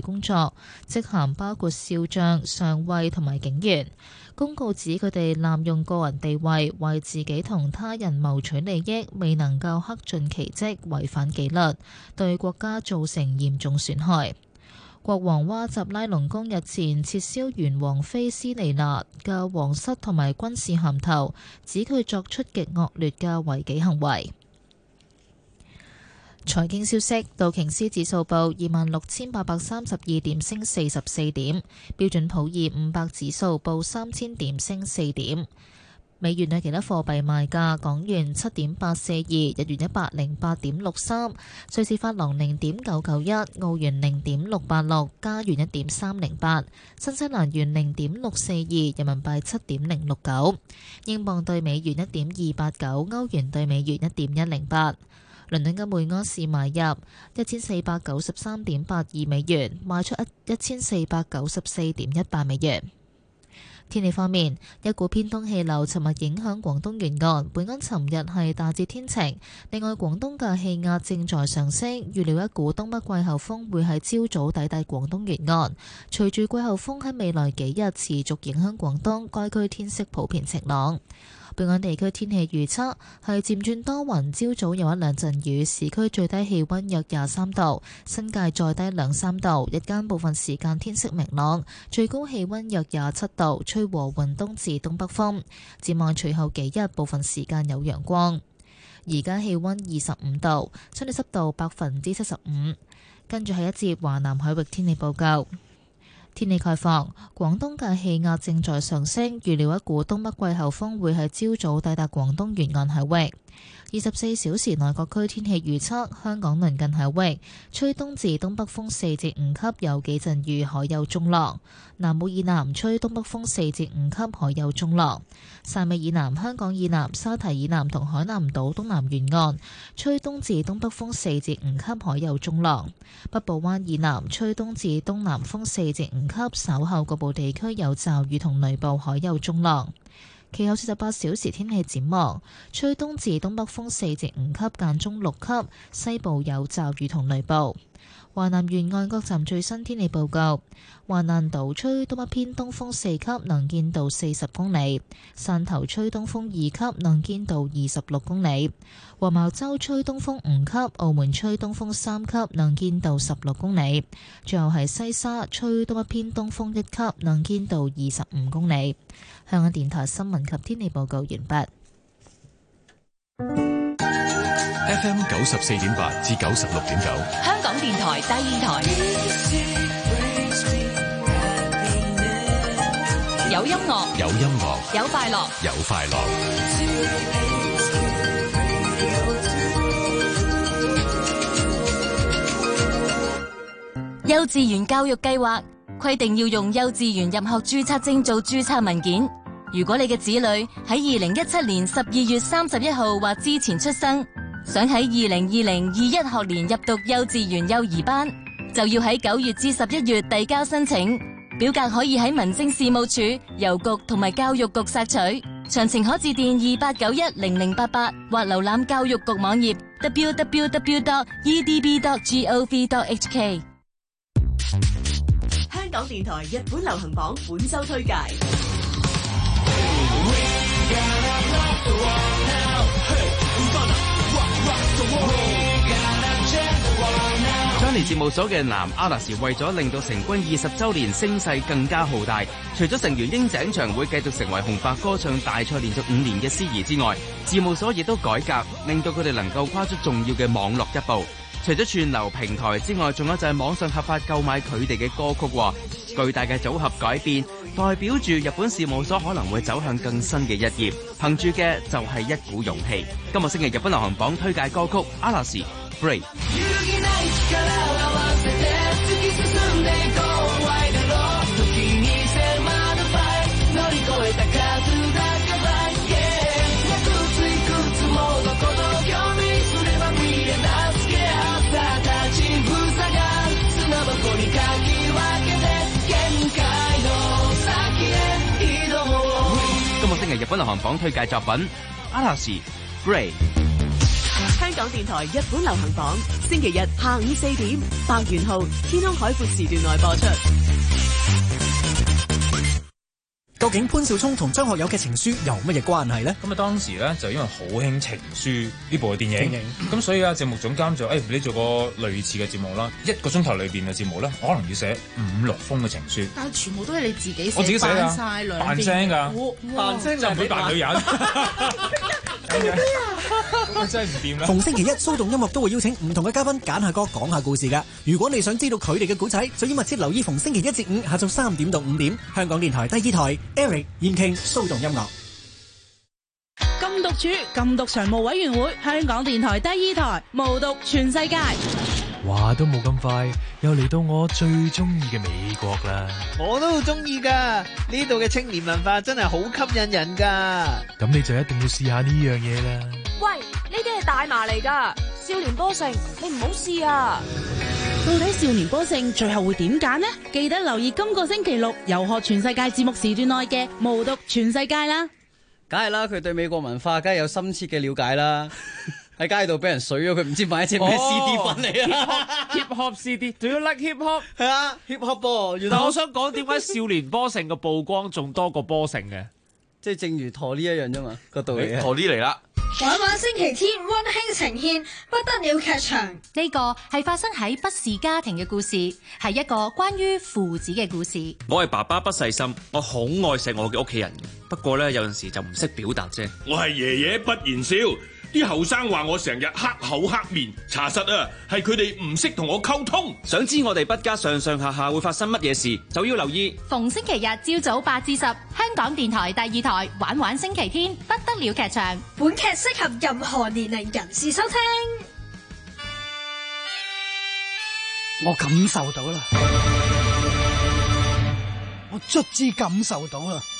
工作，職銜包括少將、上尉同埋警員。公告指佢哋濫用個人地位，為自己同他人謀取利益，未能夠恪盡其職，違反紀律，對國家造成嚴重損害。國王哇集拉隆功日前撤銷原王妃斯尼娜嘅皇室同埋軍事銜頭，指佢作出極惡劣嘅違紀行為。財經消息：道瓊斯指數報26,832點，升44點；標準普爾500指數報3000點，升4點。美元對其他貨幣賣價：港元7.842，日元108.63，瑞士法郎0.991，澳元0.686，加元1.308，新西蘭元0.642，人民幣7.069，英鎊對美元1.289，歐元對美元1.108。倫敦金每盎司買入1493.82美元，賣出1494.18美元。天氣方面，一股偏東氣流尋日影響廣東沿岸，本港尋日係大致天晴。另外，廣東嘅氣壓正在上升，預料一股東北季候風會喺朝早抵達廣東沿岸。隨住季候風喺未來幾日持續影響廣東，該區天色普遍晴朗。本港地區天氣預測係漸轉多雲，朝早有一兩陣雨，市區最低氣溫約23度，新界再低2-3度，日間部分時間天色明朗，最高氣溫約27度，吹和緩東至東北風。展望隨後幾日，部分時間有陽光。而家氣溫25度，相對濕度75%。跟住係一節華南海域天氣報告。天氣概況，廣東嘅氣壓正在上升，預料一股東北季候風會喺朝早抵達廣東沿岸海域。24小時內各區天氣預測：香港鄰近海域吹東至東北風4至5級，有幾陣雨，海有中浪；南澳以南吹東北風4至5級，海有中浪；汕尾以南、香港以南、沙堤以南同海南島東南沿岸吹東至東北風4至5級，海有中浪；北部灣以南吹東至東南風4至5級，稍後局部地區有驟雨同雷暴，海有中浪。其後48小時天氣展望，吹東至東北風4至5級，間中6級，西部有驟雨同雷暴。華南沿岸各站最新天氣報告：華南島吹東北偏東風4級，能見度40公里；汕頭吹東風2級，能見度26公里；黃茅洲吹東風5級，澳門吹東風3級，能見度16公里。最後係西沙吹東北偏東風1級，能見度25公里。香港電台新聞及天氣報告完畢。 FM 94.8至96.9， 香港電台第二台，有音樂， 有音樂， 有快樂， 有快樂。 幼稚園教育計劃規定要用幼稚園入學註冊證做註冊文件。如果你嘅子女喺2017年12月31號或之前出生，想喺2020-21學年入讀幼稚園幼兒班，就要喺9月至11月遞交申請。表格可以喺民政事務處、郵局同埋教育局索取。詳情可致電28910088或瀏覽教育局網頁 www.edb.gov.hk。 香港電台日本流行榜本周推介。 Johnny 事務所嘅男阿拉斯為咗令到成軍20週年聲勢更加浩大，除咗成員櫻井翔會繼續成為紅白歌唱大賽連續5年嘅司儀之外，事務所亦都改革，令到佢哋能夠跨出重要嘅網絡一步。除咗串流平台之外，仲有就係網上合法購買佢哋嘅歌曲。巨大嘅組合改變，代表住日本事務所可能會走向更新嘅一頁，憑住嘅就係一股勇氣。今個星期日本流行榜推介歌曲阿拉斯 Brave。今個星期日本流行榜推介作品阿拉斯 Brave。 香港電台日本流行榜，星期日下午4點，百元號天空海闊時段內播出。 究竟潘紹聰同張學友嘅情書有乜嘢關係呢？ 咁啊，當時咧就因為好興情書呢部嘅電影，咁所以啊，節目總監就你做個類似嘅節目啦，1個鐘頭裏邊嘅節目咧，可能要寫5-6封嘅情書。 但係全部都係你自己寫， 我自己寫㗎， 扮晒兩邊， 扮聲㗎， 扮聲就唔會扮女人。咁真係唔掂啦！ 逢星期一，騷動音樂都會邀請唔同嘅嘉賓揀下歌、講下故事㗎。如果你想知道佢哋嘅故仔，就要密切留意逢星期一至五下晝3點到5點，香港電台第二台 Eric 燕傾騷動音樂。 禁毒處禁毒常務委員會，香港電台第二台無毒全世界。 話都冇咁快，又嚟到我最中意嘅美國啦！ 我都好中意噶，呢度嘅青年文化真係好吸引人噶。 咁你就一定要試下呢樣嘢啦。 喂，呢啲係大麻嚟噶，少年波城，你唔好試啊！ 到底少年波城最後會點揀呢？記得留意今個星期六遊學全世界節目時段內嘅無毒全世界啦。 梗係啦，佢對美國文化梗係有深切嘅了解啦。喺街度俾人水咗，佢唔知買一隻咩 CD 翻嚟啊 ！Hip Hop CD，Do you like Hip Hop？ 係啊 ，Hip Hop 噃。 但我想講點解少年波城嘅曝光仲多過波城嘅？ 即係正如陀呢一樣啫嘛，個道理。 陀呢嚟啦！ 晚晚星期天溫馨呈現不得了劇場， 呢個係發生喺不是家庭嘅故事，係一個關於父子嘅故事。 我係爸爸不細心，我好愛錫我嘅屋企人，不過咧有陣時就唔識表達啫。 我係爺爺不言笑。啲後生話我成日黑口黑面，查實啊係佢哋唔識同我溝通。 想知我哋不家上上下下會發生乜嘢事，就要留意逢星期日朝早8至10，香港電台第二台玩玩星期天不得了劇場。 本劇適合任何年齡人士收聽。 我感受到啦，我卒之感受到啦。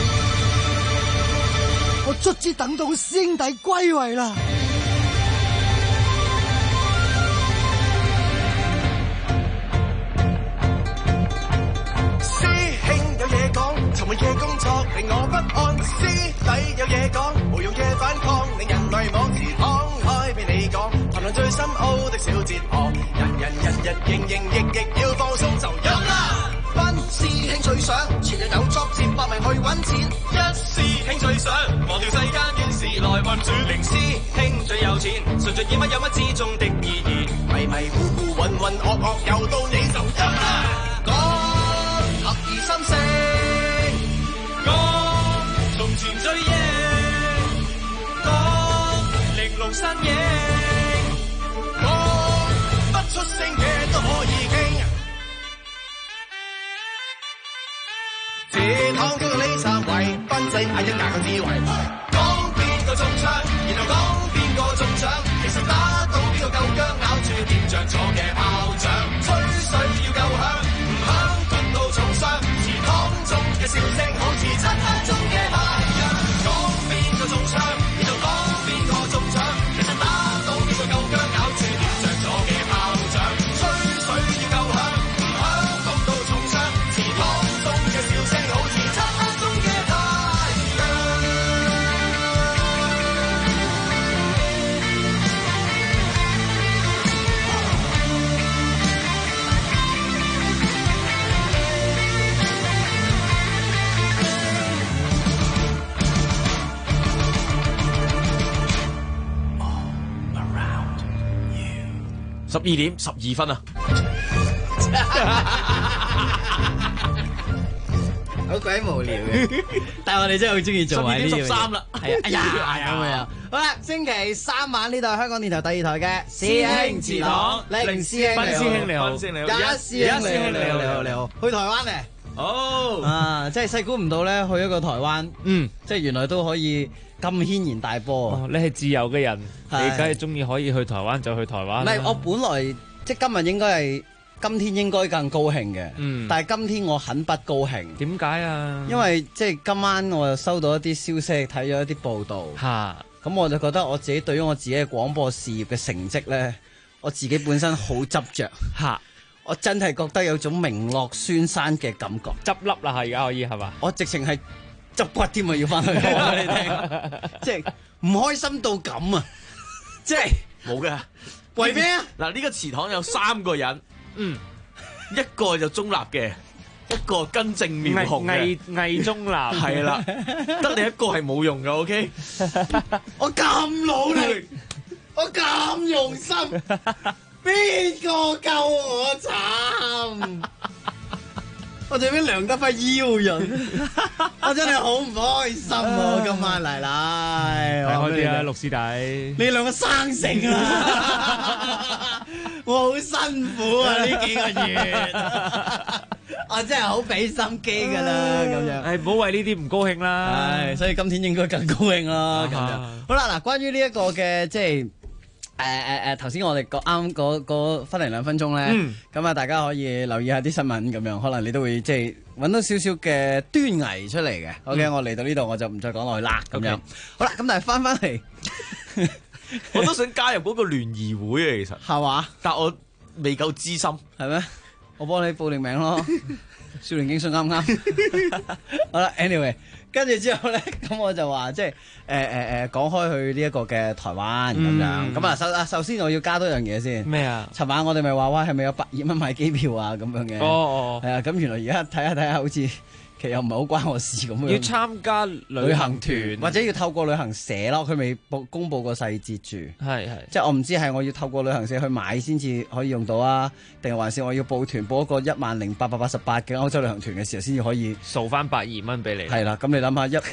我卒之等到師兄弟歸位啦！ 師兄有嘢講，尋日夜工作令我不安。師弟有嘢講，無用嘅反抗令人迷惘。時敞開俾你講，談論最深奧的小哲學。人營役要放鬆就有啦。班師兄最想前日有作接百名去揾錢，一師兄最想忘掉世間怨事來運轉，零師兄最有錢，順着意乜有乜之中的意義，迷糊渾噩又到你就有啦。講合二心聲，講從前追憶，講玲瓏身影，講不出聲嘅都可以傾。這趟叫做李察維，賓仔嗌一架個智慧，講邊個中槍，然後講邊個中獎，其實打到邊個夠薑，咬住掂着咗嘅炮仗，吹水要夠響，唔響焗到重傷，祠堂中嘅笑聲好似漆黑中嘅太陽，講邊個中槍，然後講邊個中獎，其實打到邊個夠薑，咬住掂着咗嘅炮仗，吹水要夠響，唔響焗到重傷，祠堂中嘅笑聲好似漆黑中嘅太陽。 12點12分啊！ 好鬼無聊嘅，但係我哋真係好中意做埋呢樣嘢。12點13啦，係啊，哎呀咁樣。好啦，星期3晚呢度係香港電台第二台嘅師兄祠堂，凌師兄你好， 師兄你好， 一師兄你好，去台灣咧。啊，真係細估唔到咧，去一個台灣，即係原來都可以咁軒然大波。 你係自由嘅人，你梗係中意可以去台灣就去台灣。 唔係，我本來即係今日應該係今天應該更高興嘅，但係今天我很不高興。 點解啊？ 因為即係今晚我又收到一啲消息，睇咗一啲報道，咁我就覺得我自己對於我自己嘅廣播事業嘅成績咧，我自己本身好執着。我真係覺得有種名落孫山嘅感覺， 執笠啦，係而家可以係嘛？ 我直情係執骨添啊，要翻去話俾你聽，即係唔開心到咁啊！即係冇嘅。 為咩啊？ 嗱，呢個祠堂有3個人，一個就中立嘅，一個根正苗紅嘅， 偽中立係啦，得你一個係冇用嘅 ，OK？ 我咁努力，我咁用心，邊個救我慘？我最尾梁家輝邀人，我真係好唔開心啊！今晚嚟嚟， 睇開啲啊，陸師弟， 你兩個生性啦，我好辛苦啊呢幾個月，我真係好俾心機噶啦，咁樣。 唔好為呢啲唔高興啦。 係，所以今天應該更高興啦。咁樣好啦，嗱，關於呢一個嘅即係。頭先我哋啱嗰分零2分鐘咧，咁啊大家可以留意下啲新聞咁樣，可能你都會即係揾到少少嘅端倪出嚟嘅。OK，我嚟到呢度我就唔再講落去啦。咁樣好啦，咁但係翻嚟， 我都想加入嗰個聯誼會啊，其實係嘛？ 但我未夠資深， 係咩？我幫你報定名咯。少年警訊啱啱？好啦 ，anyway。跟住之後咧，咁我就話即係講開去呢一個嘅台灣咁樣。咁啊，首先我要加多樣嘢先。咩啊？尋晚我哋咪話哇，係咪有120蚊買機票啊咁樣嘅？係啊，咁原來而家睇下，好似其實又唔係好關我事咁樣。 要參加旅行團， 或者要透過旅行社咯，佢未公佈個細節住。係，即係我唔知係我要透過旅行社去買先至可以用到啊，定係還是我要報團報一個10,888嘅歐洲旅行團嘅時候先至可以掃翻120蚊俾你。 係啦，咁你諗下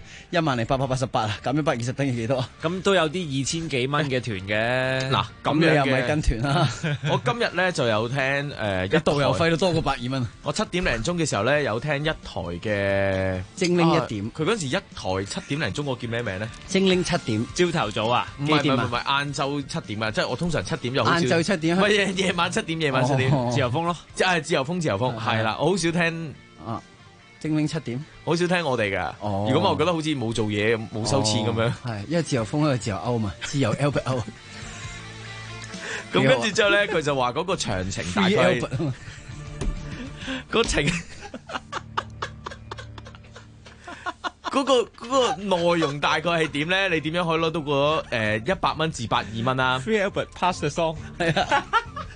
10,888啊，減咗120等於幾多？ 咁都有啲2000幾蚊嘅團嘅。 嗱， 咁你又唔係跟團啦？ 我今日咧就有聽一導遊費都多過120蚊。 我7點零鐘嘅時候咧有聽一台嘅精靈1點。 佢嗰陣時一台7點零鐘，我叫咩名咧？ 精靈7點， 朝頭早啊？ 唔係，晏晝7點啊！即係我通常7點就好少。 晏晝7點。 唔係夜晚7點，夜晚7點。 自由風咯， 即係自由風，係啦。我好少聽精靈7點， 好少聽我哋噶。如果我覺得好似冇做嘢，冇收錢咁樣。 係，因為自由風，因為自由歐嘛，自由 Albert 歐。 咁跟住之後咧，佢就話嗰個詳情大概個情。嗰個內容大概係點咧？你點樣可以攞到個100蚊至120蚊啊 ？Free Albert pass the song。 係啊。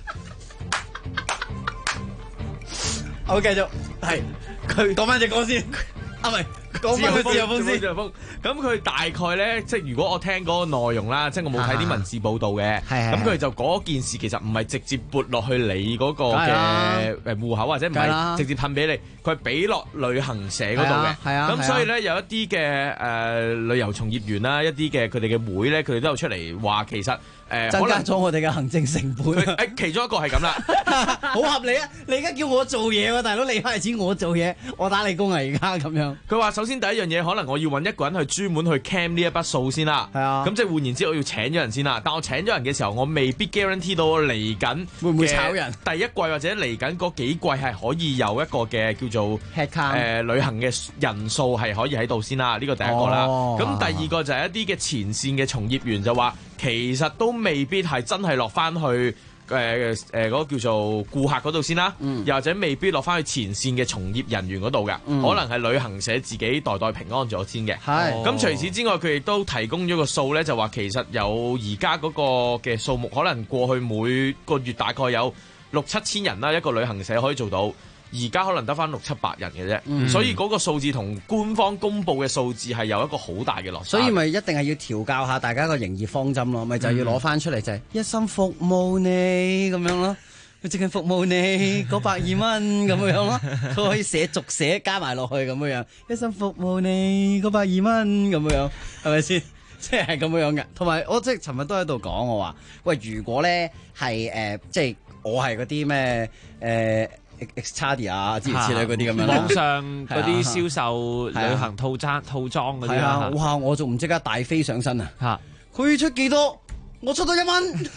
好，繼續係佢講翻隻歌先。啊，唔係講翻佢自由風先。 咁佢大概咧，即係如果我聽嗰個內容啦，即係我冇睇啲文字報道嘅。咁佢就嗰件事其實唔係直接撥落去你嗰個嘅戶口，或者唔係直接噴俾你，佢係俾落旅行社嗰度嘅。咁所以咧有一啲嘅旅遊從業員啦，一啲嘅佢哋嘅會咧，佢哋都有出嚟話其實。 增加咗我哋嘅行政成本。 其中一個係咁啦， 好合理啊！你而家叫我做嘢喎，大佬，你派錢我做嘢，我打你工啊！而家咁樣。 佢話首先第一樣嘢，可能我要揾一個人去專門去 cam 呢一筆數先啦。係啊。咁即係換言之，我要請咗人先啦。但我請咗人嘅時候，我未必 guarantee 到我嚟緊會唔會炒人。 第一季或者嚟緊嗰幾季係可以有一個嘅叫做旅行嘅人數係可以喺度先啦。呢個第一個啦。咁第二個就係一啲嘅前線嘅從業員就話。其實都未必係真係落翻去嗰個叫做顧客嗰度先啦，又或者未必落翻去前線嘅從業人員嗰度嘅，可能係旅行社自己代平安咗先嘅。咁除此之外，佢亦都提供咗個數咧，就話其實有而家嗰個嘅數目，可能過去每個月大概有6-7千人啦，一個旅行社可以做到。而家可能得翻600-700人嘅啫，所以嗰個數字同官方公佈嘅數字係有一個好大嘅落差。 所以咪一定係要調教下大家個營業方針咯，咪就要攞翻出嚟就係一心服務你咁樣咯，佢淨係服務你嗰120蚊咁樣咯，佢可以寫續寫加埋落去咁樣，一心服務你嗰120蚊咁樣，係咪先？即係咁樣嘅。同埋我即係尋日都喺度講，我話喂，如果咧係即係我係嗰啲咩Expedia 啊，諸如此類嗰啲咁樣， 網上嗰啲銷售旅行套裝嗰啲啊， 哇！我仲唔即刻大飛上身啊！佢出幾多？我出到1蚊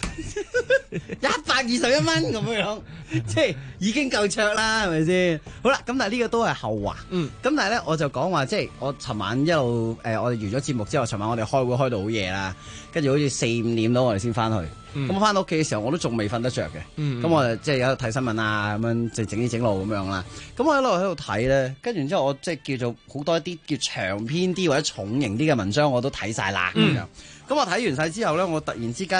，121蚊咁樣，即係已經夠卓啦，係咪先？好啦，咁但係呢個都係後話。咁但係咧，我就講話，即係我尋晚一路我哋完咗節目之後，尋晚我哋開會開到好夜啦，跟住好似4-5點到我哋先翻去。咁我翻到屋企嘅時候，我都仲未瞓得着嘅。咁我就即係喺度睇新聞啊，咁樣即係整啲整路咁樣啦。咁我一路喺度睇咧，跟住然之後我即係叫做好多一啲叫長篇啲或者重型啲嘅文章，我都睇晒啦咁樣。咁我睇完晒之後咧，我突然之間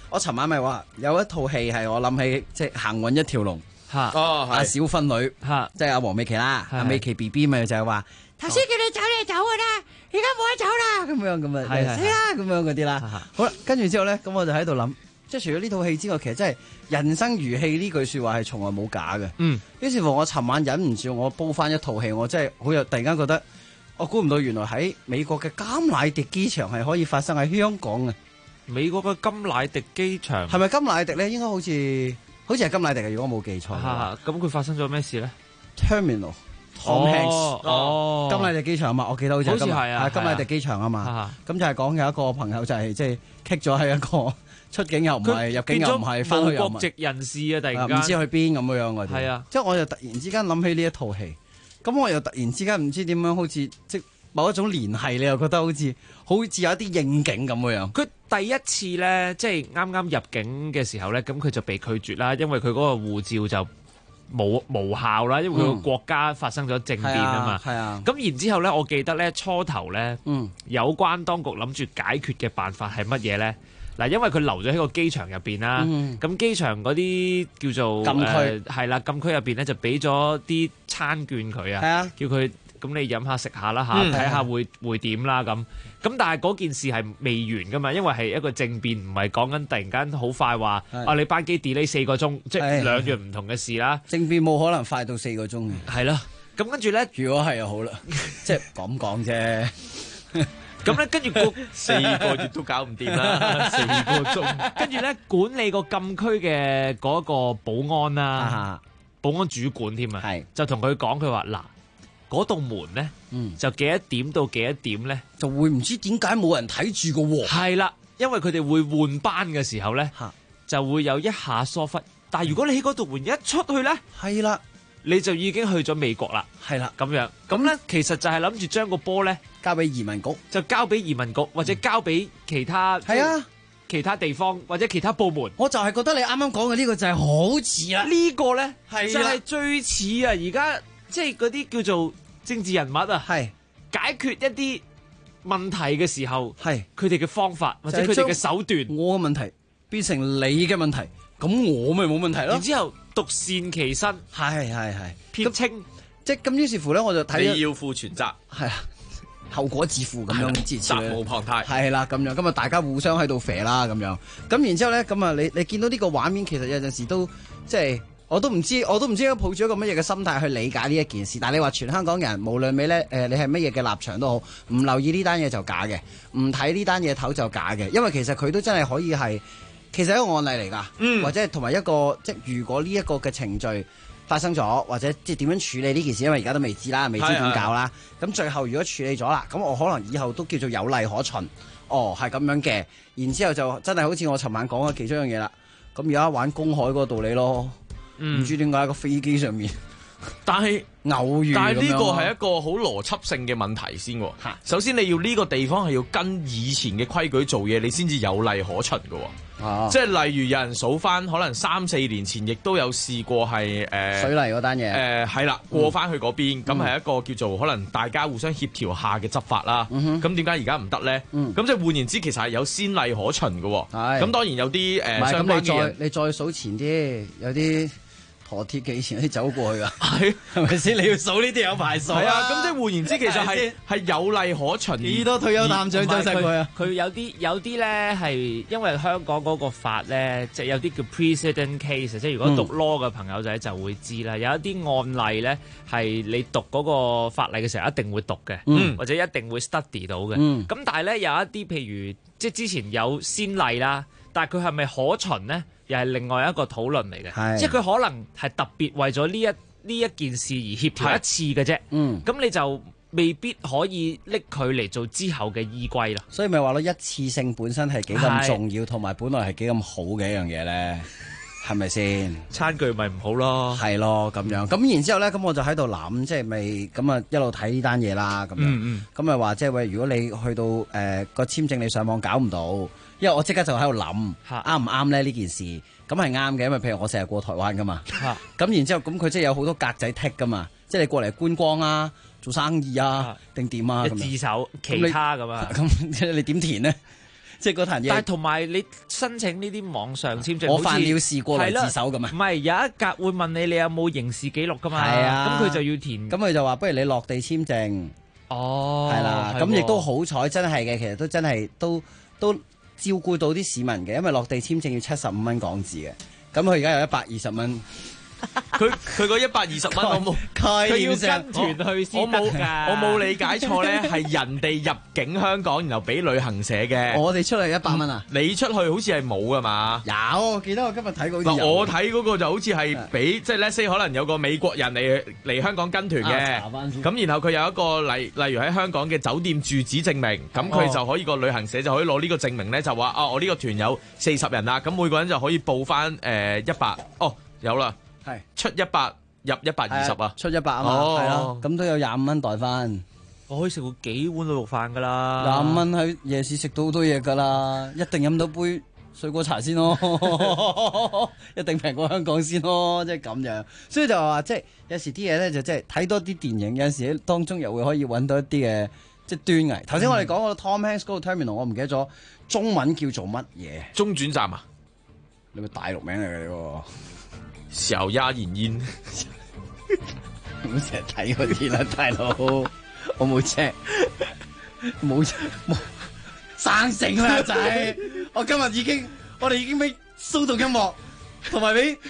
我尋晚咪話有一套戲係我諗起即係行運一條龍阿小芬女即係阿黃美琪啦，阿美琪 BB 咪就係話頭先叫你走你就走噶啦，而家冇得走啦咁樣啊死啦咁樣嗰啲啦。好啦，跟住之後咧，咁我就喺度諗，即係除咗呢套戲之外，其實真係人生如戲呢句說話係從來冇假嘅。於是乎我尋晚忍唔住我煲翻一套戲，我真係好有突然間覺得，我估唔到原來喺美國嘅甘迺迪機場係可以發生喺香港嘅。 美國嘅甘迺迪機場係咪甘迺迪咧？應該好似係甘迺迪嘅，如果我冇記錯。 咁佢發生咗咩事咧 ？Terminal Tom Hanks 甘迺迪機場啊嘛，我記得好似係甘迺迪機場啊嘛。咁就係講有一個朋友就係即係棘咗喺一個出境又唔係，入境又唔係，翻去又唔係， 國籍人士啊！突然間唔知去邊咁樣嗰啲。 係啊， 即係我又突然之間諗起呢一套戲，咁我又突然之間唔知點樣，好似即某一種聯繫，你又覺得好似有一啲應景咁樣。 佢第一次咧，即係啱啱入境嘅時候咧，咁佢就被拒絕啦，因為佢嗰個護照就無效啦，因為佢個國家發生咗政變啊嘛。 係啊。 咁然之後咧，我記得咧初頭咧，有關當局諗住解決嘅辦法係乜嘢咧？嗱，因為佢留咗喺個機場入邊啦，咁機場嗰啲叫做禁區係啦，禁區入邊咧就俾咗啲餐券佢啊，叫佢咁你飲下食下啦嚇，睇下會點啦咁。咁但係嗰件事係未完噶嘛，因為係一個政變，唔係講緊突然間好快話你班機 delay 4個鐘，即係兩樣唔同嘅事啦。 政變冇可能快到4個鐘嘅。 係啦，咁跟住咧， 如果係就好啦，即係咁講啫。 咁咧，跟住 4個月都搞唔掂啦，4個鐘。 跟住咧，管理個禁區嘅嗰個保安啦，保安主管添啊，就同佢講，佢話嗱，嗰道門咧，就幾多點到幾多點咧， 就會唔知點解冇人睇住個喎。 係啦，因為佢哋會換班嘅時候咧，就會有一下疏忽。但係如果你喺嗰道門一出去咧， 係啦。 你就已經去咗美國啦， 係啦， 咁樣，咁咧其實就係諗住將個波咧交俾移民局， 就交俾移民局或者交俾其他其他地方或者其他部門。 我就係覺得你啱啱講嘅呢個就係好似啦， 呢個咧就係最似啊！而家即係嗰啲叫做政治人物啊， 係解決一啲問題嘅時候， 係佢哋嘅方法或者佢哋嘅手段， 我嘅問題變成你嘅問題，咁我咪冇問題咯。 然之後獨善其身， 係撇清， 即係咁於是乎咧，我就睇你要負全責， 係啊，後果自負咁樣， 責無旁貸， 係啦咁樣，咁啊大家互相喺度肥啦咁樣，咁然之後咧，咁啊你見到呢個畫面，其實有陣時都即係我都唔知應該抱住一個乜嘢嘅心態去理解呢一件事。但係你話全香港人無論你咧你係乜嘢嘅立場都好，唔留意呢單嘢就假嘅，唔睇呢單嘢頭就假嘅，因為其實佢都真係可以係。其實係一個案例嚟㗎，或者同埋一個即係如果呢一個嘅程序發生咗，或者即係點樣處理呢件事，因為而家都未知啦，未知點搞啦。咁最後如果處理咗啦，咁我可能以後都叫做有例可循。哦，係咁樣嘅，然之後就真係好似我尋晚講嘅其中一樣嘢啦。咁而家玩公海嗰個道理咯，唔知點解喺個飛機上面。 但係偶遇， 但係呢個係一個好邏輯性嘅問題先。首先你要呢個地方係要跟以前嘅規矩做嘢，你先至有例可循嘅。即係例如有人數翻，可能3-4年前亦都有試過係水泥嗰單嘢。 係啦，過翻去嗰邊，咁係一個叫做可能大家互相協調下嘅執法啦。咁點解而家唔得咧？咁即係換言之，其實係有先例可循嘅。咁當然有啲相關嘅人， 你再數前啲，有啲陀鐵嘅以前啲走過去㗎，係咪先？你要數呢啲有排數。係啊，咁即係換言之，其實係有例可循。 幾多退休探長走晒過去啊？ 佢有啲咧係因為香港嗰個法咧，即係有啲叫 precedent case，即係如果讀 law 嘅朋友仔就會知啦。有一啲案例咧係你讀嗰個法例嘅時候一定會讀嘅，或者一定會 study 到嘅。咁但係咧有一啲譬如即係之前有先例啦，但係佢係咪可循咧？又係另外一個討論嚟嘅，即係佢可能係特別為咗呢一件事而協調一次嘅啫。咁你就未必可以拎佢嚟做之後嘅依歸啦。 所以咪話咯，一次性本身係幾咁重要，同埋本來係幾咁好嘅一樣嘢咧，係咪先？ 餐具咪唔好咯， 係咯咁樣。咁然之後咧，咁我就喺度諗，即係咪咁啊一路睇呢單嘢啦咁樣。咁咪話即係喂，如果你去到個簽證你上網搞唔到。因為我即刻就喺度諗啱唔啱咧呢件事，咁係啱嘅，因為譬如我成日過台灣噶嘛，咁然之後咁佢即係有好多格仔剔噶嘛，即係你過嚟觀光啊、做生意啊定點啊咁樣， 自首其他咁啊， 咁你點填呢？ 即係嗰壇嘢。 但係同埋你申請呢啲網上簽證， 我犯了事過來自首咁啊？ 唔係有一格會問你有冇刑事記錄噶嘛？ 係啊， 咁佢就要填。 咁佢就話不如你落地簽證。 哦， 係啦，咁亦都好彩，真係嘅，其實都真係都照顧到啲市民嘅，因為落地簽證要75蚊港紙嘅，咁佢而家有120蚊。 佢嗰120蚊，我冇佢要跟團去先得㗎。 我冇理解錯咧，係人哋入境香港，然後俾旅行社嘅。 我哋出去100蚊啊？ 你出去好似係冇㗎嘛？ 有，我記得我今日睇過。 嗱，我睇嗰個就好似係俾即係 let's say 可能有個美國人嚟香港跟團嘅，咁然後佢有一個例如喺香港嘅酒店住址證明，咁佢就可以個旅行社就可以攞呢個證明咧，就話啊我呢個團有40人啦，咁每個人就可以報翻100。哦，有啦。係出100入120啊！ 出100啊嘛，係咯，咁都有25蚊袋翻。 我可以食到幾碗滷肉飯噶啦 ！25蚊喺夜市食到好多嘢噶啦，一定飲到杯水果茶先咯，一定平過香港先咯，即係咁樣。所以就話即係有時啲嘢咧就即係睇多啲電影，有陣時當中又會可以揾到一啲嘅即係端倪。頭先我哋講個 Tom Hanks 嗰個 Terminal， 我唔記得咗中文叫做乜嘢？ 中轉站啊？ 你個大陸名嚟嘅呢個？ 小鴨燃煙， 唔好成日睇嗰啲啦，大佬，我冇 check， 冇生性啦仔，我哋已經俾騷動音樂，同埋俾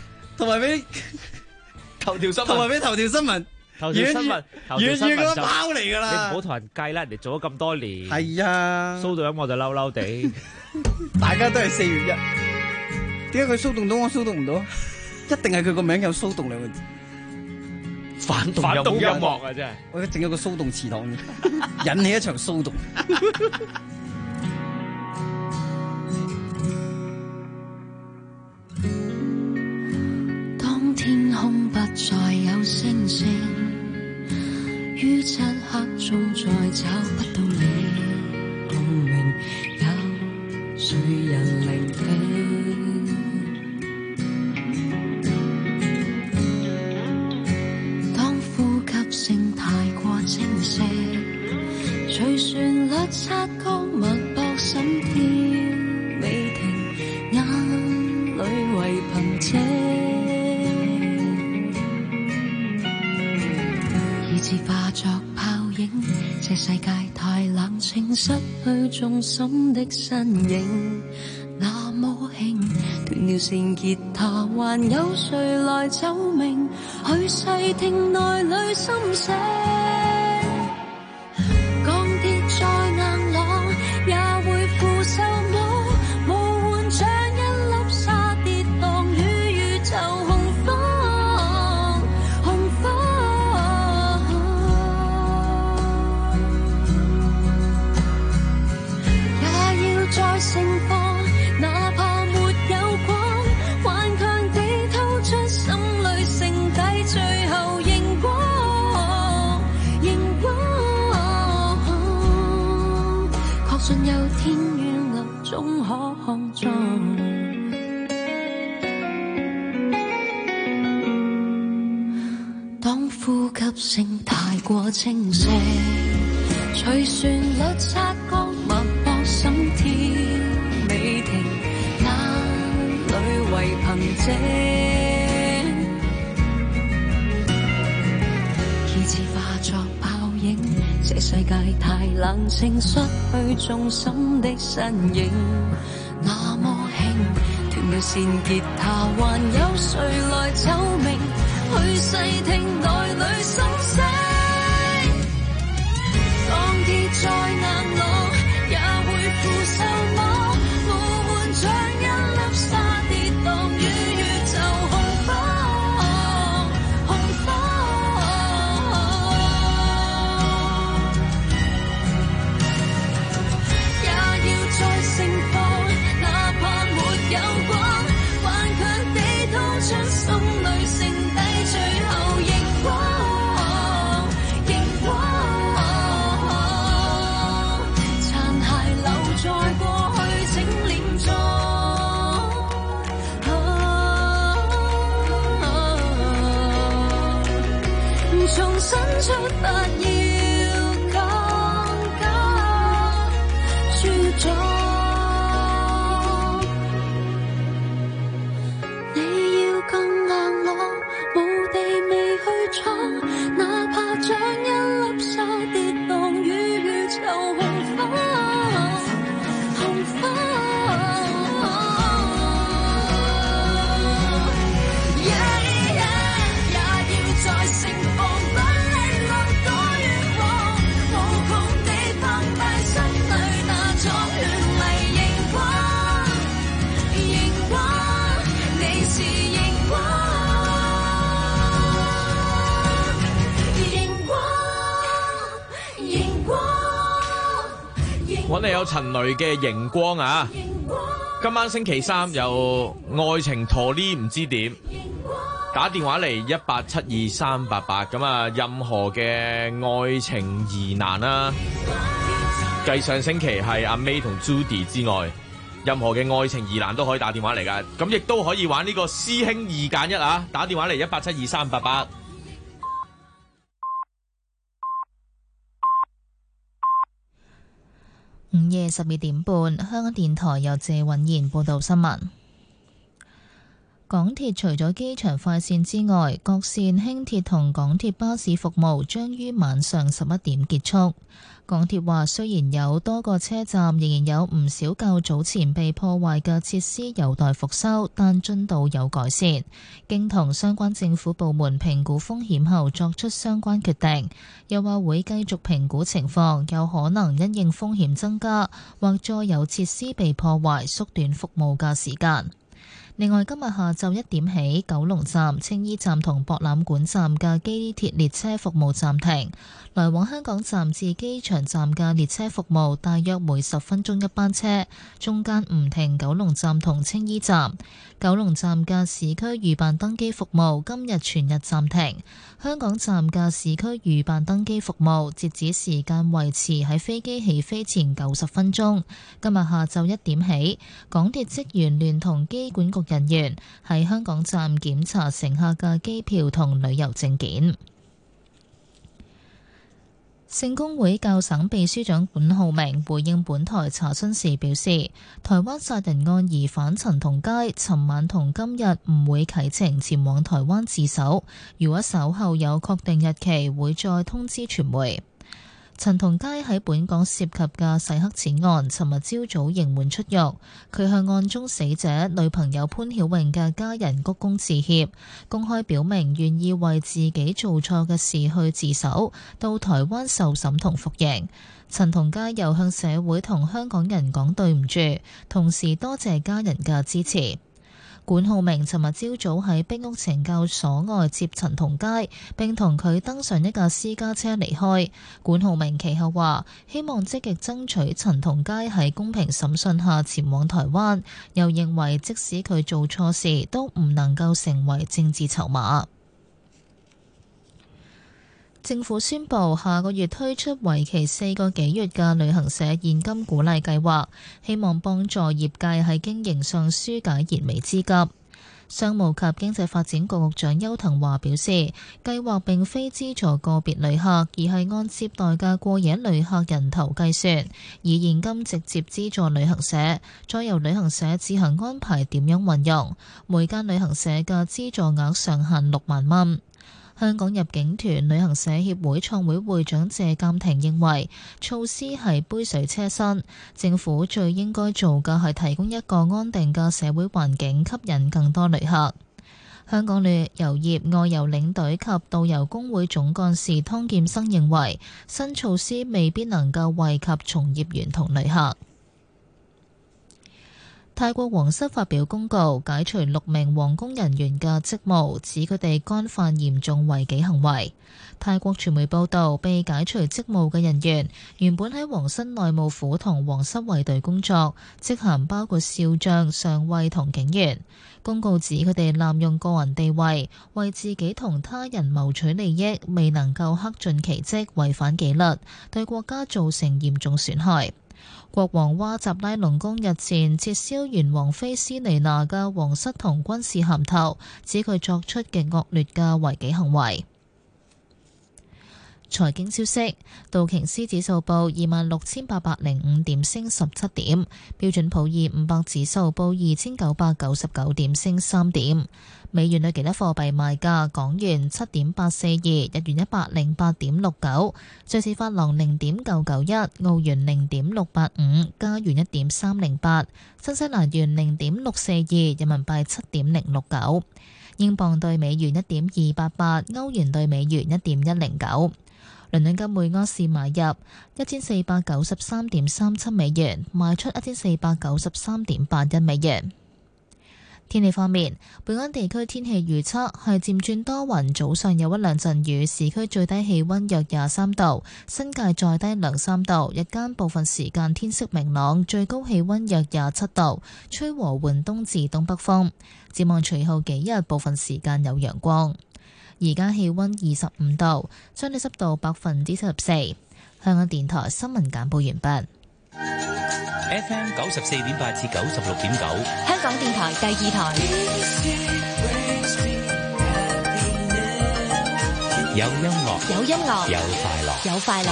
頭條新聞，遠遠嗰個包嚟噶啦， 你唔好同人計啦，人哋做咗咁多年， 係啊， 騷動音樂就嬲嬲地， 大家都係4月1，點解佢騷動到我騷動唔到？一定係佢個名有騷動2個字， 反動音樂啊！真係， 我整咗個騷動祠堂，引起一場騷動。 當天空不再有星星，於漆黑中再找不到你共鳴，有誰人聆聽？聲太過清晰，隨旋律擦乾脈搏心跳未停，眼淚為憑藉，以致化作泡影。這世界太冷清，失去重心的身影，那麼輕斷了線吉他，還有誰來奏鳴？去細聽內裏心聲，鋼鐵再硬朗也會腐朽麼？無換像一粒沙跌宕於宇宙洪荒，洪荒也要再盛放，哪怕沒有光，頑強地透出心裏剩底最後熒光，熒光確信有天與立總可看中。當呼吸聲太過清晰，隨旋律擦乾脈搏心跳未停，眼淚為憑藉，以致化作泡影。這世界太冷清，失去重心的身影，那麼輕斷了線吉他，還有誰來奏鳴？去細聽內裏心聲，鋼鐵再硬朗也會腐朽麼？無換像一粒沙跌宕於宇宙洪荒，洪荒也要再盛放，哪怕沒有光，頑強地吐出心裏剩底最後熒光，熒光殘骸留在過去請臉中，重新出發要更加茁壯。 揾你有陳雷嘅熒光啊！今晚星期三有愛情陀呢唔知點，打電話嚟1872388咁啊！任何嘅愛情疑難啦，繼上星期係阿 May 同 Judy 之外，任何嘅愛情疑難都可以打電話嚟噶，咁亦都可以玩呢個師兄2揀1啊！打電話嚟1872388。 午夜12點半，香港電台由謝允賢報道新聞。港鐵除咗機場快線之外，各線輕鐵同港鐵巴士服務將於晚上11點結束。港鐵話，雖然有多個車站仍然有唔少較早前被破壞嘅設施有待復修，但進度有改善。經同相關政府部門評估風險後作出相關決定，又話會繼續評估情況，有可能因應風險增加或再有設施被破壞，縮短服務嘅時間。另外，今日下晝1點起，九龍站、青衣站同博覽館站嘅機鐵列車服務暫停，來往香港站至機場站嘅列車服務大約每10分鐘一班車，中間唔停九龍站同青衣站。九龍站嘅市區預辦登機服務今日全日暫停，香港站嘅市區預辦登機服務截止時間維持喺飛機起飛前90分鐘。今日下晝1點起，港鐵職員聯同機管局人員喺香港站檢查乘客嘅機票同旅遊證件。聖公會教省秘書長管浩鳴回應本台查詢時表示，台灣殺人案疑犯陳同佳尋晚同今日唔會啟程前往台灣自首，如果稍後有確定日期，會再通知傳媒。陳同佳喺本港涉及嘅洗黑錢案，尋日朝早刑滿出獄。佢向案中死者女朋友潘曉穎嘅家人鞠躬致歉，公開表明願意為自己做錯嘅事去自首，到台灣受審同服刑。陳同佳又向社會同香港人講對唔住，同時多謝家人嘅支持。管浩鳴尋日朝早喺壁屋懲教所外接陳同佳，並同佢登上一架私家車離開。管浩鳴其後話，希望積極爭取陳同佳喺公平審訊下前往台灣，又認為即使佢做錯事，都唔能夠成為政治籌碼。政府宣布下個月推出為期4個幾月嘅旅行社現金鼓勵計劃，希望幫助業界喺經營上紓解燃眉之急。商務及經濟發展局局長邱騰華表示，計劃並非資助個別旅客，而係按接待嘅過夜旅客人頭計算，以現金直接資助旅行社，再由旅行社自行安排點樣運用。每間旅行社嘅資助額上限6萬蚊。香港入境團旅行社協會創會會長謝鑑庭認為，措施係杯水車薪，政府最應該做嘅係提供一個安定嘅社會環境，吸引更多旅客。香港旅遊業外遊領隊及導遊工會總幹事湯劍生認為，新措施未必能夠惠及從業員同旅客。泰國皇室發表公告，解除6名皇宮人員嘅職務，指佢哋干犯嚴重違紀行為。泰國傳媒報道，被解除職務嘅人員原本喺皇室內務府同皇室衛隊工作，職銜包括少將、上尉同警員。公告指佢哋濫用個人地位，為自己同他人謀取利益，未能夠恪盡其職，違反紀律，對國家造成嚴重損害。國王哇集拉隆功日前撤銷原王妃斯尼娜嘅皇室同軍事銜頭，指佢作出極惡劣嘅違紀行為。財經消息，道瓊斯指數報26,805點，升17點；標準普爾500指數報2,999點，升3點。美元對其他貨幣賣價：港元7.842，日元108.69，瑞士法郎0.991，澳元0.685，加元1.308，新西蘭元0.642，人民幣7.069，英鎊對美元1.288，歐元對美元1.109。倫敦金每盎司買入1493.37美元，賣出1493.81美元。 天氣方面，本港地區天氣預測係漸轉多雲，早上有一兩陣雨，市區最低氣溫約23度，新界再低2-3度，日間部分時間天色明朗，最高氣溫約27度，吹和緩東至東北風。展望隨後幾日，部分時間有陽光。而家氣溫25度，相對濕度74%。香港電台新聞簡報完畢。 FM 94.8至96.9， 香港電台第2台。 有音樂， 有音樂， 有快樂， 有快樂。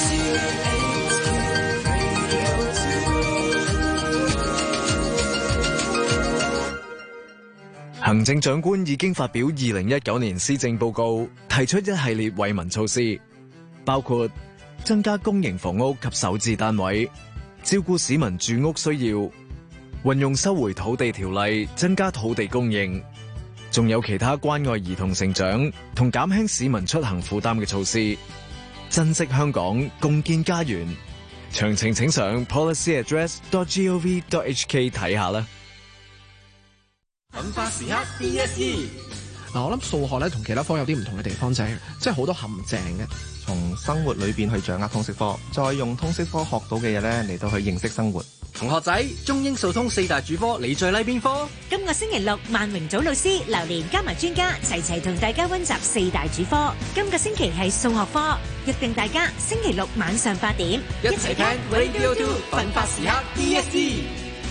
行政長官已經發表2019年施政報告，提出一系列惠民措施，包括增加公營房屋及首置單位，照顧市民住屋需要，運用收回土地條例增加土地供應，仲有其他關愛兒童成長同減輕市民出行負擔嘅措施。珍惜香港，共建家園。詳情請上 policyaddress.gov.hk 睇下啦。 奮發時刻 DSE。嗱，我諗數學咧同其他科有啲唔同嘅地方就係，即係好多陷阱嘅。從生活裏邊去掌握通識科，再用通識科學到嘅嘢咧嚟到去認識生活。 同學仔，中英數通4大主科，你最 like 邊科？ 今個星期六，萬榮祖老師、榴蓮加埋專家，齊同大家溫習4大主科。今個星期係數學科，約定大家星期六晚上8點， 一齊聽 Radio 2奮發時刻 DSE。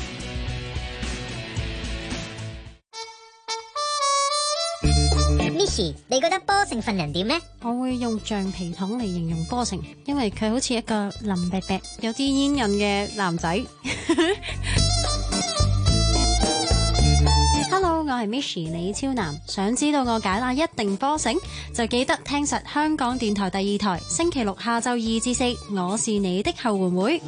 Miss， 你覺得波成份人點呢？ 我會用橡皮糖嚟形容波成，因為佢好似一個腍白白、有啲煙韌嘅男仔。Hello， 我係 Miss 李超男，想知道我解答一定波成，就記得聽實香港電台第2台，星期六下晝2至4，我是你的後援會。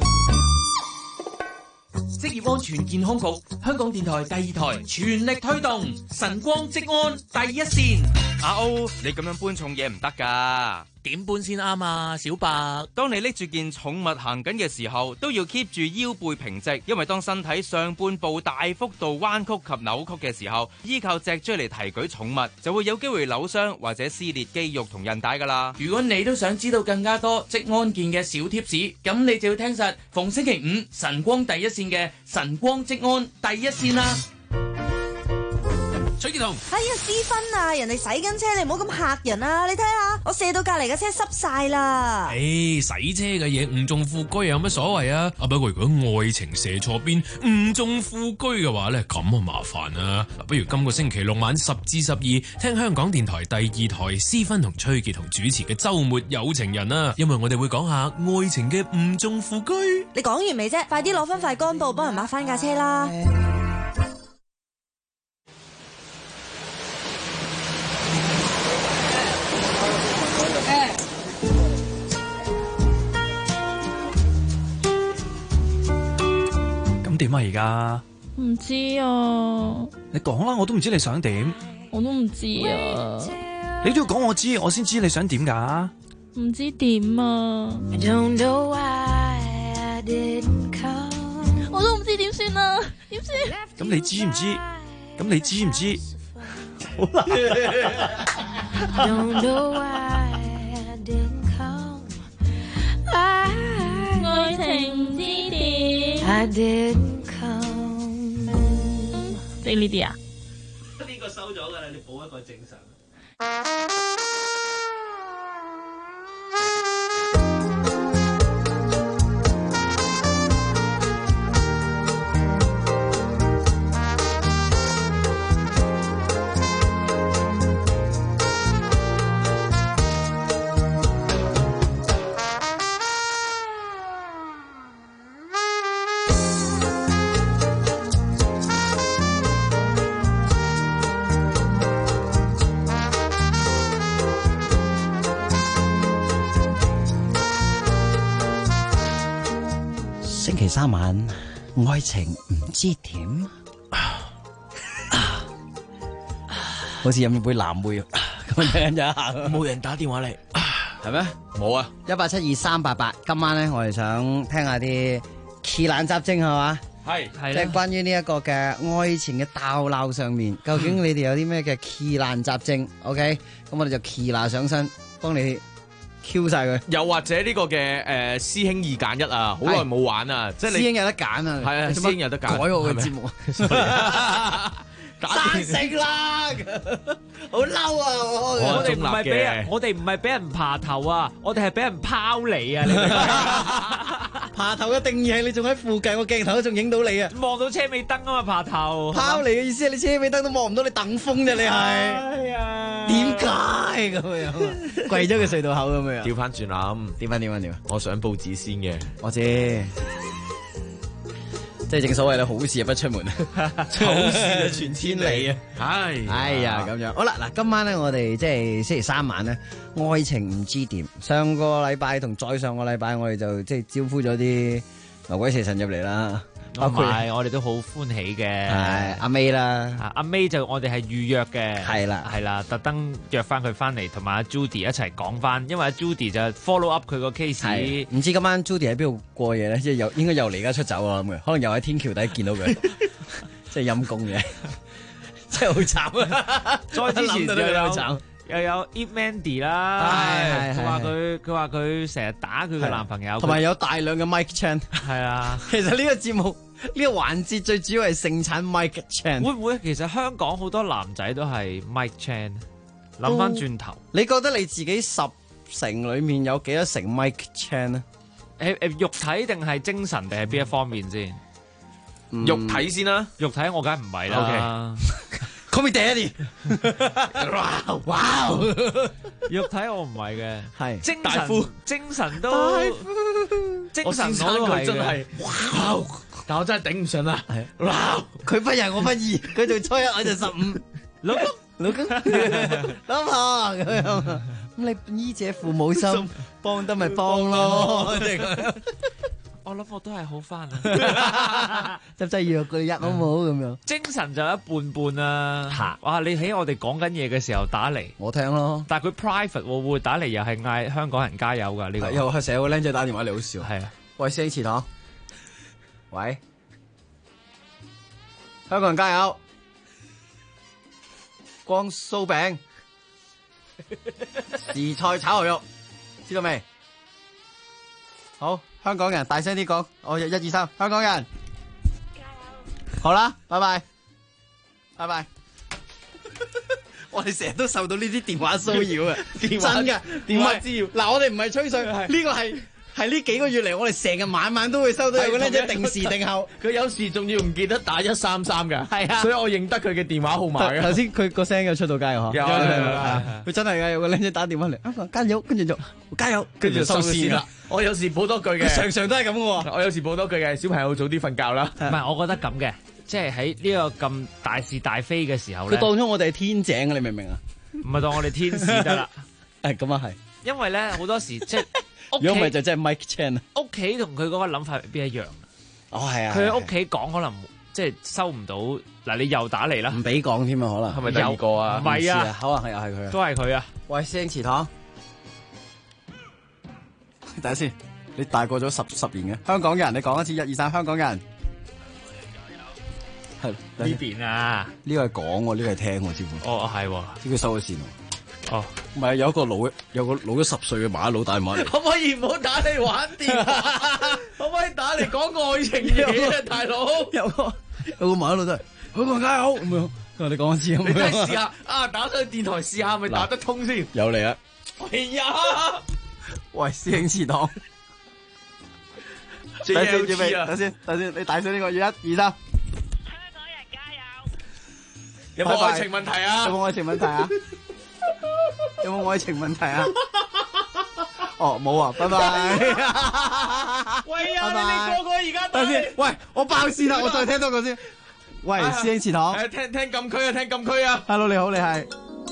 職業安全健康局、香港電台第2台全力推動晨光職安第一線。 阿歐，你咁樣搬重嘢唔得㗎。 點搬先啱啊，小白？ 當你拎住件重物行緊嘅時候，都要 keep 住腰背平直，因為當身體上半部大幅度彎曲及扭曲嘅時候，依靠脊椎嚟提舉重物，就會有機會扭傷或者撕裂肌肉同韌帶㗎啦。 如果你都想知道更加多職安健嘅小貼士，咁你就要聽實逢星期5晨光第一線嘅晨光職安第一線啦。 崔建彤， 哎呀，思芬啊，人哋洗緊車，你唔好咁嚇人啊！你睇下，我射到隔離嘅車濕晒啦。 洗車嘅嘢誤中副車有乜所謂啊？不過如果愛情射錯邊誤中副車嘅話咧，咁啊麻煩啊！不如今個星期六晚10至12，聽香港電台第2台思芬同崔傑同主持嘅週末有情人啊！因為我哋會講下愛情嘅誤中副車。 你講完未啫？快啲攞翻塊乾布幫人抹翻架車啦！ 點啊而家？ 唔知啊。 你講啦，我都唔知你想點。 我都唔知啊。 你都要講我知，我先知你想點噶。 唔知點啊。我都唔知點算啊，點算？ 咁你知唔知？咁你知唔知？好啦。 愛情之點？即呢啲啊？ 呢個收咗㗎啦，你補一個正常。 星期3晚，愛情唔知點，好似飲咗杯藍妹咁樣一下。 冇人打電話嚟， 係咩？ 冇啊 ！1872388，今晚咧我哋想聽下啲奇難雜症係嘛？ 即係關於呢一個嘅愛情嘅鬥鬧上面，究竟你哋有啲咩嘅奇難雜症？OK，咁我哋就奇難上身，幫你 Q 晒佢。 又或者呢個嘅師兄2揀1啊，好耐冇玩啊，即係你師兄有得揀啊， 係啊，師兄有得揀， 改我嘅節目。生性啦，好嬲啊！ 我哋唔係俾人，我哋唔係俾人爬頭啊，我哋係俾人拋離啊！你明唔明爬頭嘅定義係你仲喺附近，個鏡頭都仲影到你啊！ 望到車尾燈啊嘛，爬頭。 拋離嘅意思係你車尾燈都望唔到，你等風啫，你係。 哎呀， 點解咁樣？跪咗個隧道口咁樣。 調翻轉諗， 點啊？ 我上報紙先嘅， 我知。即係正所謂啦，好事不出門， 醜事傳千里啊！ 哎呀，咁樣好啦，嗱，今晚咧我哋即係星期3晚咧，愛情唔知點。上個禮拜同再上個禮拜，我哋就即係招呼咗啲牛鬼蛇神入嚟啦。 同埋我哋都好歡喜嘅， 係阿 May 啦， 阿 May 就我哋係預約嘅， 係啦， 特登約翻佢翻嚟，同埋阿 Judy 一齊講翻，因為阿 Judy 就 follow up 佢個 case。 唔知今晚 Judy 喺邊度過夜咧？即係應該又離家出走啊咁嘅，可能又喺天橋底見到佢，即係陰公嘅，真係好慘啊！ 再之前就又有 Eve Mandy 啦，佢話佢成日打佢嘅男朋友， 同埋有大量嘅 Mike Chan。 係啊， 其實呢個節目呢個環節最主要係盛產 Mike Chan。 會唔會其實香港好多男仔都係 Mike Chan？諗翻轉頭， 你覺得你自己10成裏面有幾多成 Mike Chan 呢？ 肉體定係精神定係邊一方面先？ 肉體先啦， 肉體我梗係唔係啦。 Call me daddy，哇！ 肉體我唔係嘅， 係精神都，精神我都係嘅。 哇！但我真係頂唔順啦， 哇！佢不仁我不義，佢做初一我就15，老公老婆咁樣，咁你醫者父母心，幫得咪幫咯。 我諗我都係好翻啊！ 執劑藥佢一好唔好咁樣？ 精神就一半半啊！哇！你喺我哋講緊嘢嘅時候打嚟， 我聽咯。 但係佢 private 會打嚟，又係嗌香港人加油㗎呢個。 又係成日個僆仔打電話嚟，好笑。 係啊， 喂，師兄祠堂，喂，香港人加油！光酥餅、時菜炒牛肉，知道未？好。香港人大聲啲講，我1、2、3，香港人，加油！好啦，拜拜，拜拜。我哋成日都受到呢啲電話騷擾啊，真嘅，電話滋擾。嗱，我哋唔係吹水，呢個係呢幾個月嚟，我哋成日晚晚都會收到有個僆仔定時定候， 佢有時仲要唔記得打133㗎， 係啊， 所以我認得佢嘅電話號碼嘅。 頭先佢個聲有出到街啊， 有， 佢真係㗎，有個僆仔打電話嚟，加油，跟住就加油，跟住收線啦。 我有時補多句嘅， 常常都係咁嘅喎。 我有時補多句嘅，小朋友早啲瞓覺啦。 唔係，我覺得咁嘅，即係喺呢個咁大是大非嘅時候咧， 佢當咗我哋係天井啊！你明唔明啊？ 唔係當我哋天使得啦。 咁啊係。 因為咧好多時即係屋企， 如果唔係就真係 Mike Chan 啊。 屋企同佢嗰個諗法未必一樣。 哦，係啊。 佢喺屋企講可能即係收唔到。嗱，你又打嚟啦， 唔俾講添啊，可能係咪第二個啊？ 唔係啊， 可能係又係佢啊， 都係佢啊。 喂，師兄祠堂，等下先。你大過咗十年嘅香港人，你講一次1、2、3，香港人係呢邊啊？ 呢個係講喎，呢個係聽喎，師傅。 哦，係喎， 呢個收咗線喎。 哦， 唔係有一個老咗10歲嘅馬佬打電話嚟。 可唔可以唔好打嚟玩電話？可唔可以打嚟講愛情嘢啊，大佬？ 有個馬佬都係香港加油咁樣。佢話你講一次， 你睇試下啊，打上電台試下，咪打得通先。 有嚟啊！ 哎呀， 喂，師兄祠堂。等先，你大聲呢個1、2、3。香港人加油！有冇愛情問題啊？ 有冇愛情問題啊？有冇愛情問題啊？哦，冇啊，拜拜。 喂啊，你哋個個而家等先，喂，我爆線啦，我再聽多個先。喂，師兄祠堂。 聽禁區啊，聽禁區啊。 Hello， 你好，你係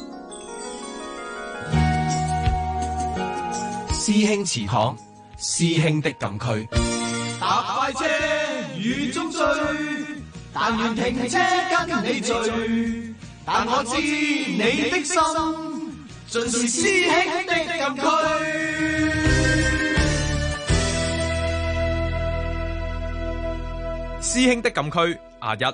師兄祠堂，師兄的禁區。搭快車雨中追，但願停車跟你聚。但我知你的心，盡是師兄的禁區。 師師兄的禁區阿一。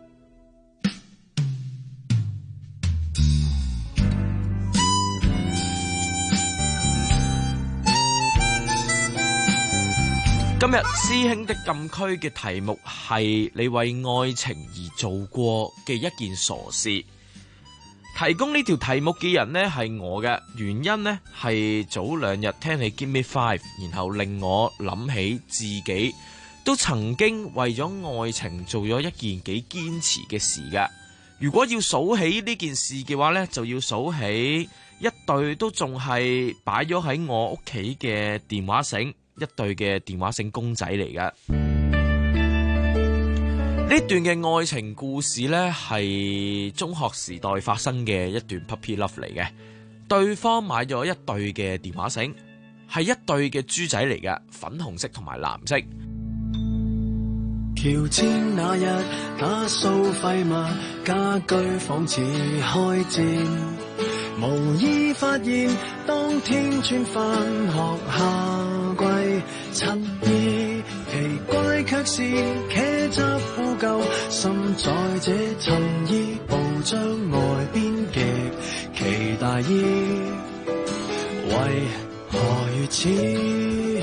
今日師兄的禁區嘅題目係你為愛情而做過嘅一件傻事。提供呢條題目嘅人呢係我嘅，原因呢係早2日聽你 Give Me 5，然後令我諗起自己都曾經為咗愛情做咗一件幾堅持嘅事㗎。如果要數起呢件事嘅話呢，就要數起一對都仲係擺咗喺我屋企嘅電話繩。一對嘅電話繩公仔嚟㗎。呢段嘅愛情故事呢，係中學時代發生嘅一段 puppy love 嚟嘅。對方買咗一對嘅電話繩，係一對嘅豬仔嚟嘅，粉紅色同埋藍色。 橋前那日打掃廢物，家居仿似開戰，無意發現當天穿返學校季襯衣，奇怪卻是茄汁污垢滲在這襯衣布張外邊極其大意，為何如此？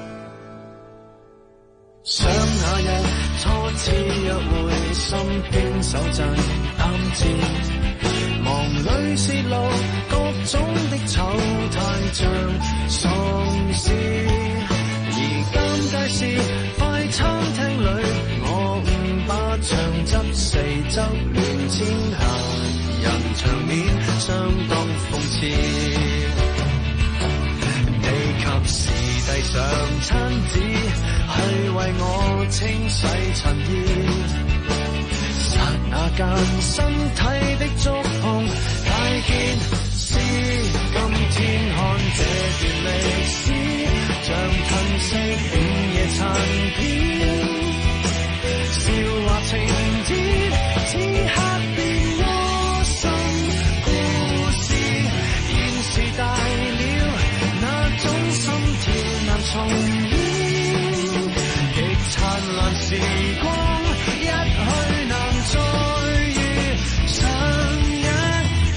想那日初次約會，心驚手震膽戰，忙裏泄露各種的醜態像喪屍，而尷尬是快餐廳裏我誤把醬汁四周亂濺，嚇人場面相當諷刺，你及時遞上餐紙去為我清洗襯衣，剎那間身體的觸碰，大件事。今天看這段歷史，像褪色午夜殘片，笑話情節，此刻變窩心故事，現時大了，那種心跳難重現。燦爛時光一去難再遇上一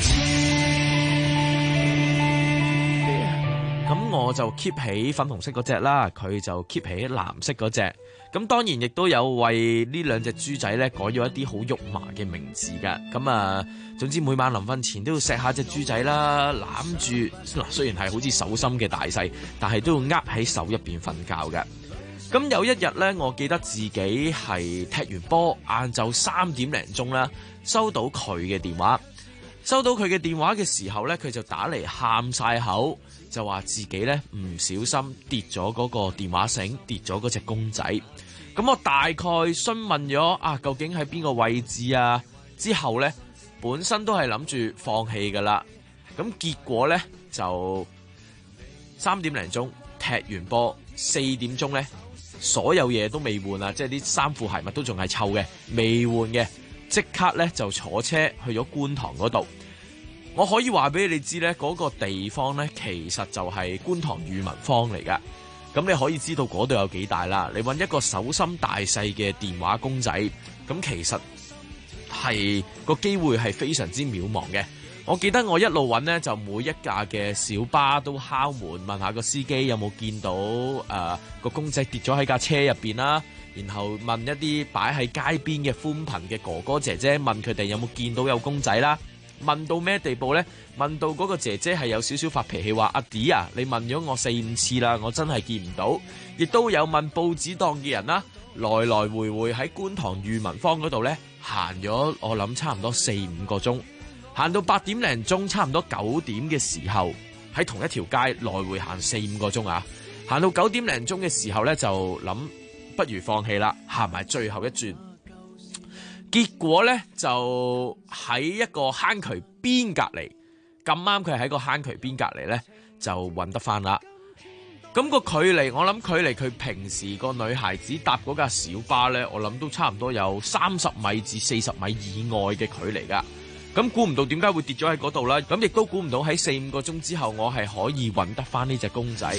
次。 咁我就 keep 起粉紅色嗰隻啦，佢就 keep 起藍色嗰隻。咁當然亦都有為呢兩隻豬仔咧改咗一啲好肉麻嘅名字噶。咁啊，總之每晚臨瞓前都要錫下隻豬仔啦，攬住嗱，雖然係好似手心嘅大細，但係都要握喺手入邊瞓覺嘅。咁有一日呢，我記得自己係踢完波，晏晝3點零鐘啦，收到佢嘅電話。收到佢嘅電話嘅時候呢，佢就打嚟喊晒口，就話自己呢唔小心跌咗嗰個電話繩，跌咗嗰隻公仔。咁我大概詢問咗究竟喺邊個位置啊？之後呢，本身都係諗住放棄噶啦。咁結果呢，就3點零鐘踢完波，4點鐘呢。所有嘢都未換啊，即係啲衫褲鞋襪都仲係臭嘅，未換嘅，即刻咧就坐車去咗觀塘嗰度。我可以話俾你知咧，嗰個地方咧其實就係觀塘裕民坊嚟噶。咁你可以知道嗰度有幾大啦。你揾一個手心大細嘅電話公仔，咁其實係個機會係非常之渺茫嘅。我記得我一路揾呢，就每一架嘅小巴都敲門問下個司機有冇見到個公仔跌咗喺架車入邊啦，然後問一啲擺喺街邊嘅寬頻嘅哥哥姐姐，問佢哋有冇見到有公仔啦。問到咩地步呢？問到嗰個姐姐係有少少發脾氣，話阿弟啊，你問咗我4-5次啦，我真係見唔到。亦都有問報紙檔嘅人啦，來來回回喺觀塘裕民坊嗰度呢，行咗我諗差唔多4-5個鐘。行到8點零鐘，差唔多9點嘅時候，喺同一條街來回行4-5個鐘啊！行到9點零鐘嘅時候呢，就諗不如放棄啦，行埋最後一轉。結果呢，就喺一個坑渠邊隔離，咁啱佢喺個坑渠邊隔離呢，就揾得翻啦。咁個距離，我諗距離佢平時個女孩子搭嗰架小巴呢，我諗都差唔多有30米至40米以外嘅距離噶。咁估唔到點解會跌咗喺嗰度啦，咁亦都估唔到喺4-5個鐘之後，我係可以揾得翻呢隻公仔。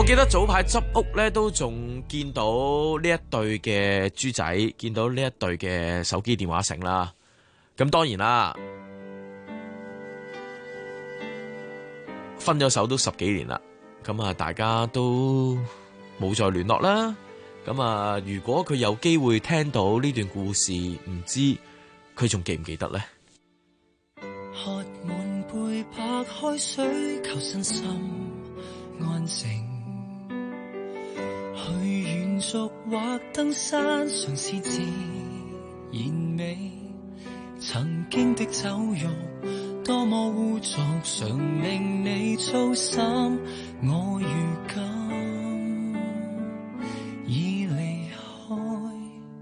記得早排執屋咧，都仲見到呢一對嘅豬仔，見到呢一對嘅手機電話繩啦。咁當然啦，分咗手都10幾年啦，咁啊大家都冇再聯絡啦。咁啊，如果佢有機會聽到呢段故事，唔知佢仲記唔記得呢？ 喝滿杯白開水，求身心安靜。去遠足或登山，嘗試自然美。曾經的酒肉多麼污濁，常令你操心。我如今已離開，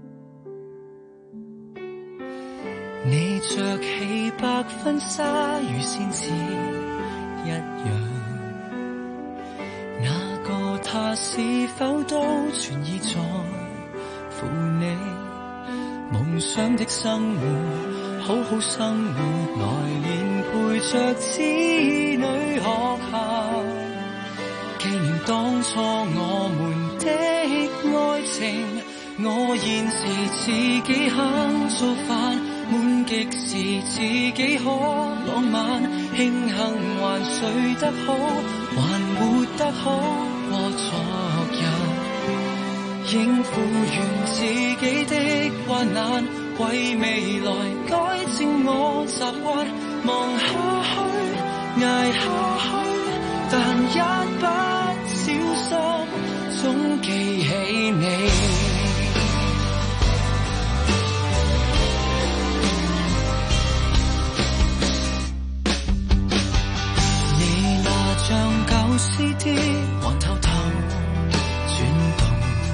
你着起白婚紗，如仙子一樣。那個他是否都全意在乎你？夢想的生活，好好生活，來年陪着子女學校，紀念當初我們的愛情。我現時自己肯做飯，滿極時自己可浪漫，慶幸還睡得好，還活得好過昨日。應付完自己的患難，為未來改正我習慣，望下去，捱下去，但一不小心總記起你。你那張舊 CD 還偷偷轉動，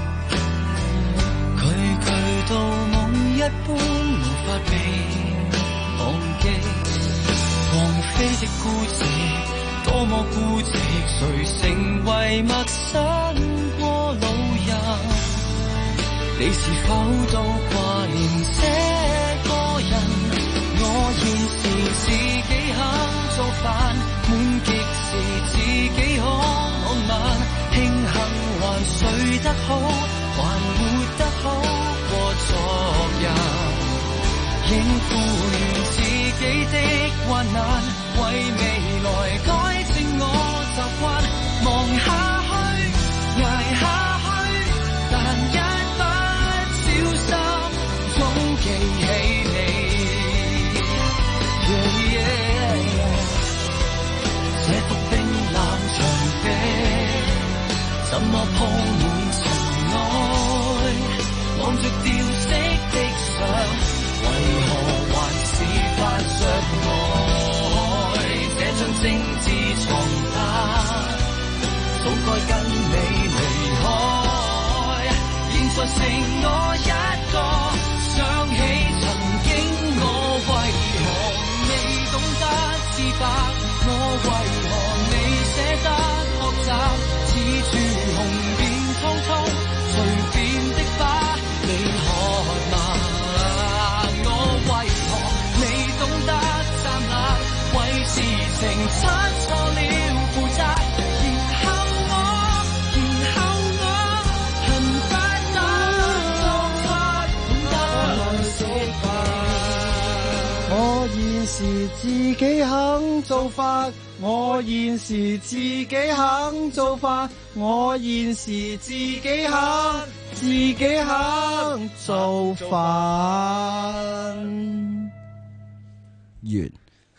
句到夢一般無法被忘記，王菲的孤寂多麼孤寂，誰成為陌生過路人？你是否都掛念這個人？我現時自己肯做飯，滿極時自己可浪漫，慶幸還睡得好，還活得好過昨日。應付完自己的患難，為未來改正我習慣，望下去，捱下去，但一不小心總記起你。這幅冰冷牆壁，怎麼鋪滿塵埃？望着掉色的相，為何還是發着愛？這張精緻床單，早該跟你離開，現在剩我一個。想起曾經我為何未懂得自白，我為何未捨得學習，似住紅遍蒼蒼隨便的花，你渴嗎？我為何未懂得站立，為事情出錯了負責， 我現時自己肯做飯，我現時自己肯做飯，我現時自己肯做飯。完。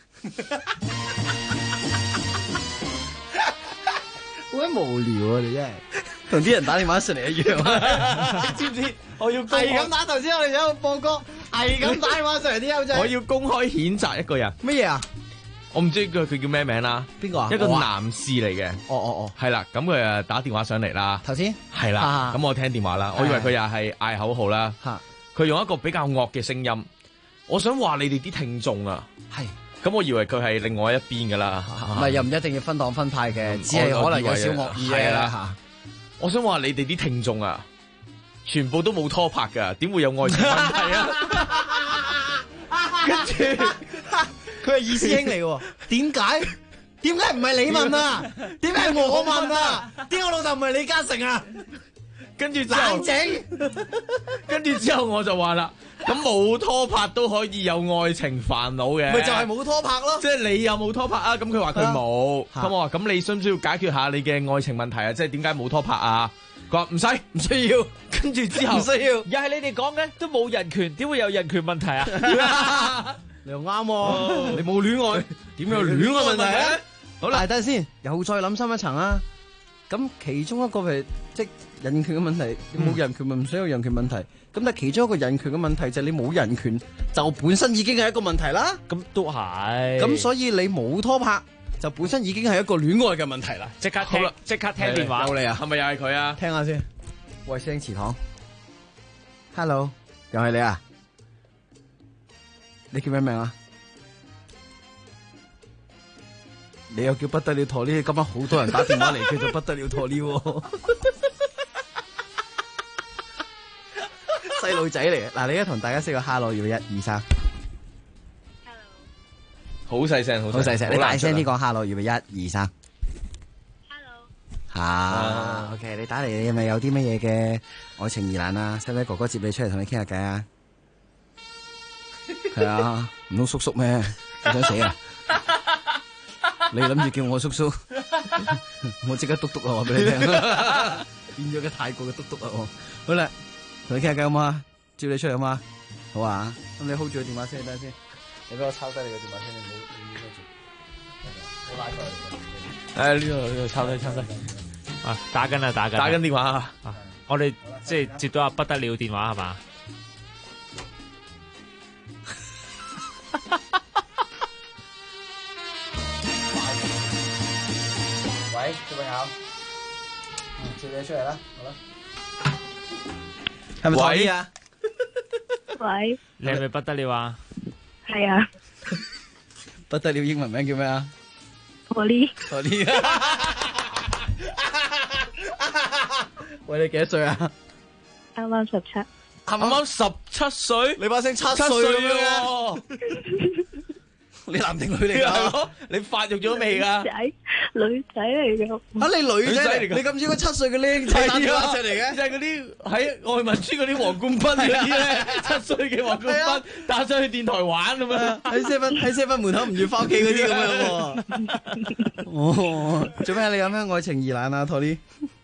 好鬼無聊啊！你真係同啲人打電話上嚟一樣。 你知唔知？我要係咁打，頭先我哋有個播歌，係咁打電話上嚟啲友仔。 我要公開譴責一個人。 乜嘢啊？ 我唔知佢叫咩名啦。 邊個啊？ 一個男士嚟嘅。 哦。 係啦，咁佢啊打電話上嚟啦。 頭先係啦，咁我聽電話啦，我以為佢又係嗌口號啦。佢用一個比較惡嘅聲音，我想話你哋啲聽眾啊。係。咁我以為佢係另外一邊噶啦。 唔係，又唔一定要分黨分派嘅，只係可能有小惡意嘅啦。 我想話你哋啲聽眾啊，全部都冇拖拍噶，點會有愛情問題啊？跟住佢係二師兄嚟嘅，點解？ 點解唔係你問啊？點解係我問啊？點解我老豆唔係李嘉誠啊？ 跟住冷靜， 跟住之後我就話啦，咁冇拖拍都可以有愛情煩惱嘅， 咪就係冇拖拍咯。 即係你有冇拖拍啊？咁佢話佢冇，咁我話咁你需唔需要解決下你嘅愛情問題啊？即係點解冇拖拍啊？佢話唔需要，跟住之後唔需要，又係你哋講嘅，都冇人權，點會有人權問題啊？ 你又啱喎，你冇戀愛，點有戀愛問題啊？好啦，等陣先，又再諗深一層啊。咁其中一個係即人權嘅問題，你冇人權咪唔需要人權問題。咁但係其中一個人權嘅問題就係你冇人權，就本身已經係一個問題啦。 咁都係。 咁所以你冇拖拍，就本身已經係一個戀愛嘅問題啦。 即刻聽，即刻聽電話。 有你啊？ 係咪又係佢啊？ 聽下先。喂，星祠堂 ，Hello， 又係你啊？你叫咩名啊？你又叫不得了陀呢？今晚好多人打電話嚟，叫做不得了陀呢喎。細路仔嚟嘅，嗱，你而家同大家識個 hello，要1、2、3。 好細聲，好細聲， 你大聲啲講 hello，要1、2、3。 啊啊 ，OK， 你打嚟你係咪有啲乜嘢嘅愛情疑難啊？使唔使哥哥接你出嚟同你傾下偈啊？係啊，唔通叔叔咩？你想死啊？你諗住叫我叔叔，我即刻篤篤啊！話俾你聽，變咗個泰國嘅篤篤啊！我好啦，同你傾下偈好嘛？招你出嚟好嘛？好啊！咁你 hold 住個電話先，等陣先。你俾我抄低你個電話先，你唔好拉過嚟。 呢度抄低。 啊，打緊電話啊！我哋即係接到阿不得了電話係嘛？ 喂，小朋友，接你出嚟啦，好啦。係咪台啊？ 喂， 你係咪不得了啊？ 係啊。 不得了，英文名叫咩啊 ？Tony。 喂，你幾多歲啊？ 啱啱17。 啱啱17歲？ 你把聲7歲咁樣？你男定女嚟噶？ 你發育咗未噶？ 女仔嚟噶。 啊，你女仔嚟噶？你咁似個7歲嘅僆仔打電話上嚟嘅？ 即係嗰啲喺愛民村嗰啲黃冠斌嗰啲咧，7歲嘅黃冠斌打上去電台玩咁樣， 喺7-11門口唔要翻屋企嗰啲咁樣喎。哦，做咩？你有咩愛情疑難啊，Tony？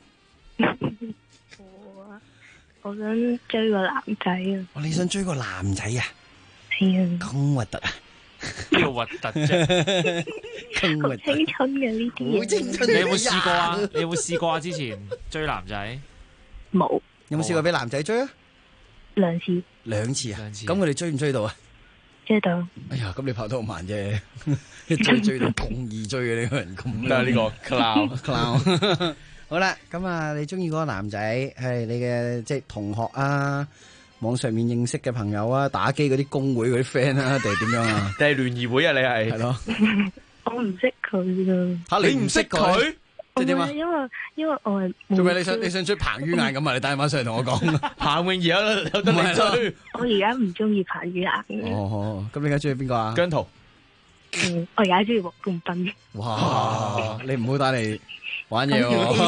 我想追個男仔啊！ 你想追個男仔啊？ 係啊！ 咁核突啊！ 邊度核突啫？ 好青春嘅呢啲嘢。好青春。 你有冇試過啊？你有冇試過啊？之前追男仔冇。 有冇試過俾男仔追啊 ？2次。 2次啊？咁佢哋追唔追到啊？ 追到。 哎呀，咁你跑得好慢啫，追到咁易追嘅呢個人咁。 都係呢個 clown。 好啦，咁啊，你中意嗰個男仔係你嘅即係同學啊，網上面認識嘅朋友啊，打機嗰啲工會嗰啲 friend 啊，定係點樣啊？ 定係聯誼會啊？你係咯？ 我唔識佢噶。 吓，你唔識佢？即係點啊？ 因為我係做咩？你想追彭于晏咁啊？你打電話上嚟同我講， 彭泳兒有得你追。 我而家唔中意彭于晏。 哦，咁你而家中意邊個啊？ 姜濤。 我而家中意黃冠斌。 哇！你唔好打嚟玩嘢喎。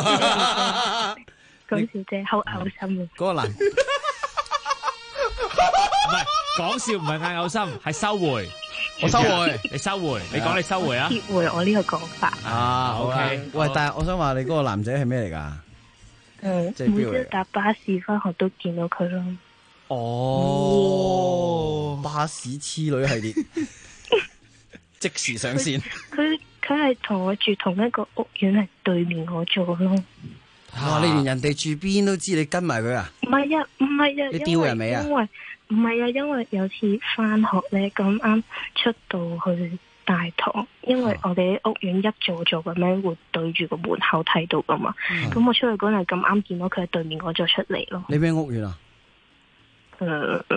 講笑啫，好嘔心啊！ 嗰個男唔係講笑，唔係嗌嘔心，係收回。 我收回， 你收回，你講你收回啊！ 撤回我呢個講法。 啊，OK。喂，但係我想話你嗰個男仔係咩嚟噶？即係每朝搭巴士翻學都見到佢咯。 哦，巴士痴女系列，即時上線。 佢係同我住同一個屋苑，係對面我座咯。 哇！你連人哋住邊都知，你跟埋佢啊？ 唔係啊， 你丟人未啊？ 因為唔係啊，因為有次翻學咧，咁啱出到去大堂，因為我哋啲屋苑一座座咁樣會對住個門口睇到噶嘛。咁我出去嗰陣咁啱見到佢喺對面嗰座出嚟咯。 你咩屋苑啊？ 唔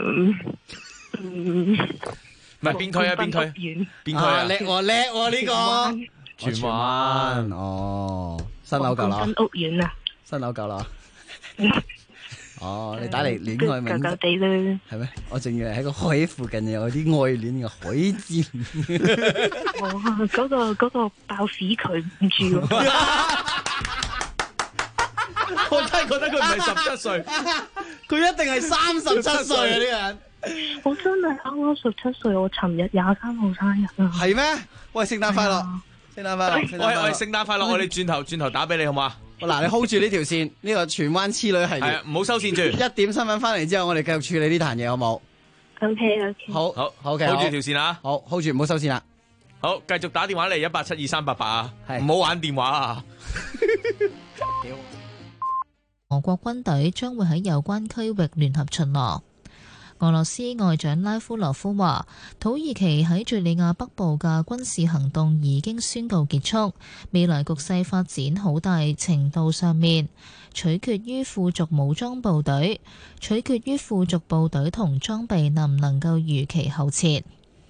係邊區啊？邊區？邊區啊？ 叻喎呢個。 荃灣哦，新樓舊樓。 新屋苑啊。 新樓舊樓。 哦，你打嚟戀愛名， 舊舊地咧， 係咩？我仲以為喺個海附近有啲愛戀嘅海尖。 嗰個爆屎渠唔住喎。 我真係覺得佢唔係17歲， 佢一定係37歲啊！呢個人， 我真係啱啱17歲，我尋日23號生日啊。 係咩？喂，聖誕快樂！聖誕快樂！ 喂，聖誕快樂！我哋轉頭打俾你好嘛？ 嗱，你 hold 住呢條線，呢個荃灣痴女系列， 係啊，唔好收線住。 1點新聞翻嚟之後，我哋繼續處理呢壇嘢，好冇 ？OK。 好 ，hold 住條線啊！ 好 ，hold 住，唔好收線啦。 好，繼續打電話嚟1872388啊！唔好玩電話啊！ 俄國軍隊將會喺有關區域聯合巡邏。俄羅斯外長拉夫羅夫話，土耳其喺敘利亞北部嘅軍事行動已經宣告結束，未來局勢發展好大程度上面取決於附屬武裝部隊，同裝備能唔能夠如期後撤。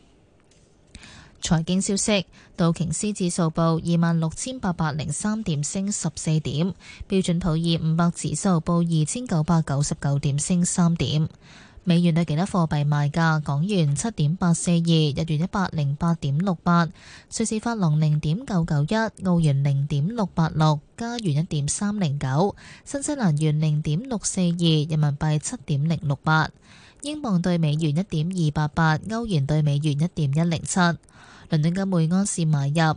財經消息，道瓊斯指數報26,803點，升14點；標準普爾500指數報2,999點，升3點。美元對其他貨幣賣價：港元7.842，日元108.68，瑞士法郎0.991，澳元0.686，加元1.309，新西蘭元0.642，人民幣7.068，英鎊對美元1.288，歐元對美元1.107。倫敦金每盎司買入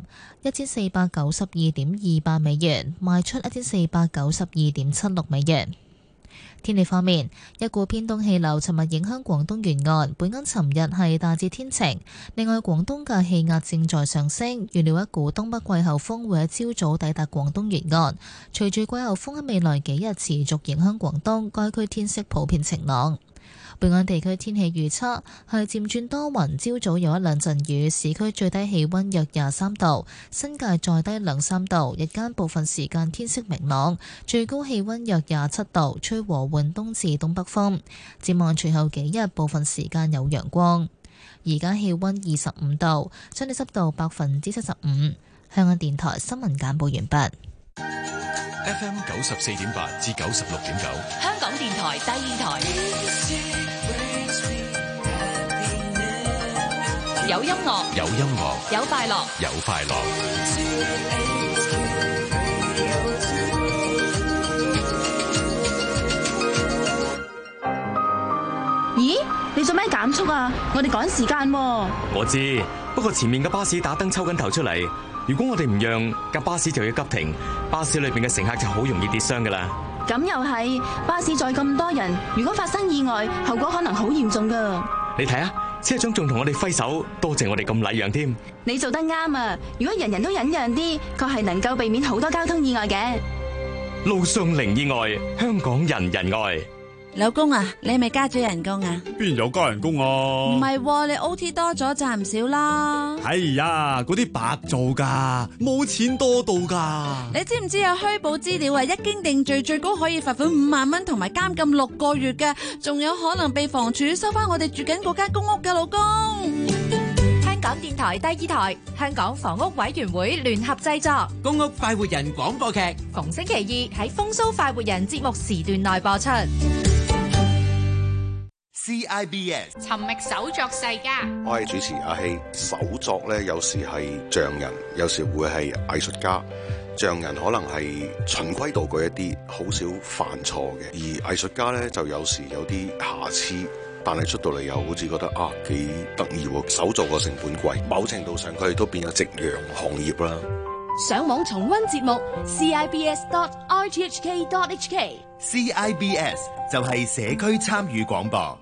1492.28美元，賣出1492.76美元。天氣方面，一股偏東氣流尋日影響廣東沿岸，本港尋日係大致天晴。另外，廣東嘅氣壓正在上升，預料一股東北季候風會喺朝早抵達廣東沿岸。隨住季候風喺未來幾日持續影響廣東，該區天色普遍晴朗。本港地區天氣預測係漸轉多雲，朝早有一兩陣雨，市區最低氣溫約23度，新界再低2-3度，日間部分時間天色明朗，最高氣溫約27度，吹和緩東至東北風。展望隨後幾日部分時間有陽光。而家氣溫25度，相對濕度75%。香港電台新聞簡報完畢。 FM 94.8至96.9， 香港電台第二台。有音樂， 有音樂， 有快樂， 有快樂。 咦？你做咩減速啊？我哋趕時間喎。 我知，不過前面嘅巴士打燈抽緊頭出嚟，如果我哋唔讓，架巴士就要急停，巴士裏邊嘅乘客就好容易跌傷噶啦。 咁又係，巴士載咁多人，如果發生意外，後果可能好嚴重噶。 你睇下，車長仲同我哋揮手，多謝我哋咁禮讓添。 你做得啱啊！如果人人都忍讓啲，確係能夠避免好多交通意外嘅。 路上零意外，香港人人愛。 老公啊，你係咪加咗人工啊？ 邊有加人工啊？ 唔係，你 OT 多咗賺唔少啦。 哎呀，嗰啲白做噶，冇錢多到噶。 你知唔知有虛報資料啊？一經定罪，最高可以罰款5萬蚊，同埋監禁6個月嘅，仲有可能被房署收翻我哋住緊嗰間公屋嘅。老公， 香港電台第二台，香港房屋委員會聯合製作公屋快活人廣播劇， 逢星期二喺風騷快活人節目時段內播出。 CIBS 尋覓手作世家， 我係主持阿希。手作咧，有時係匠人，有時會係藝術家。匠人可能係循規蹈矩一啲，好少犯錯嘅；而藝術家咧，就有時有啲瑕疵，但係出到嚟又好似覺得啊幾得意喎。手作個成本貴，某程度上佢哋都變咗夕陽行業啦。 上網重溫節目 CIBS.RTHK.HK CIBS 就係社區參與廣播。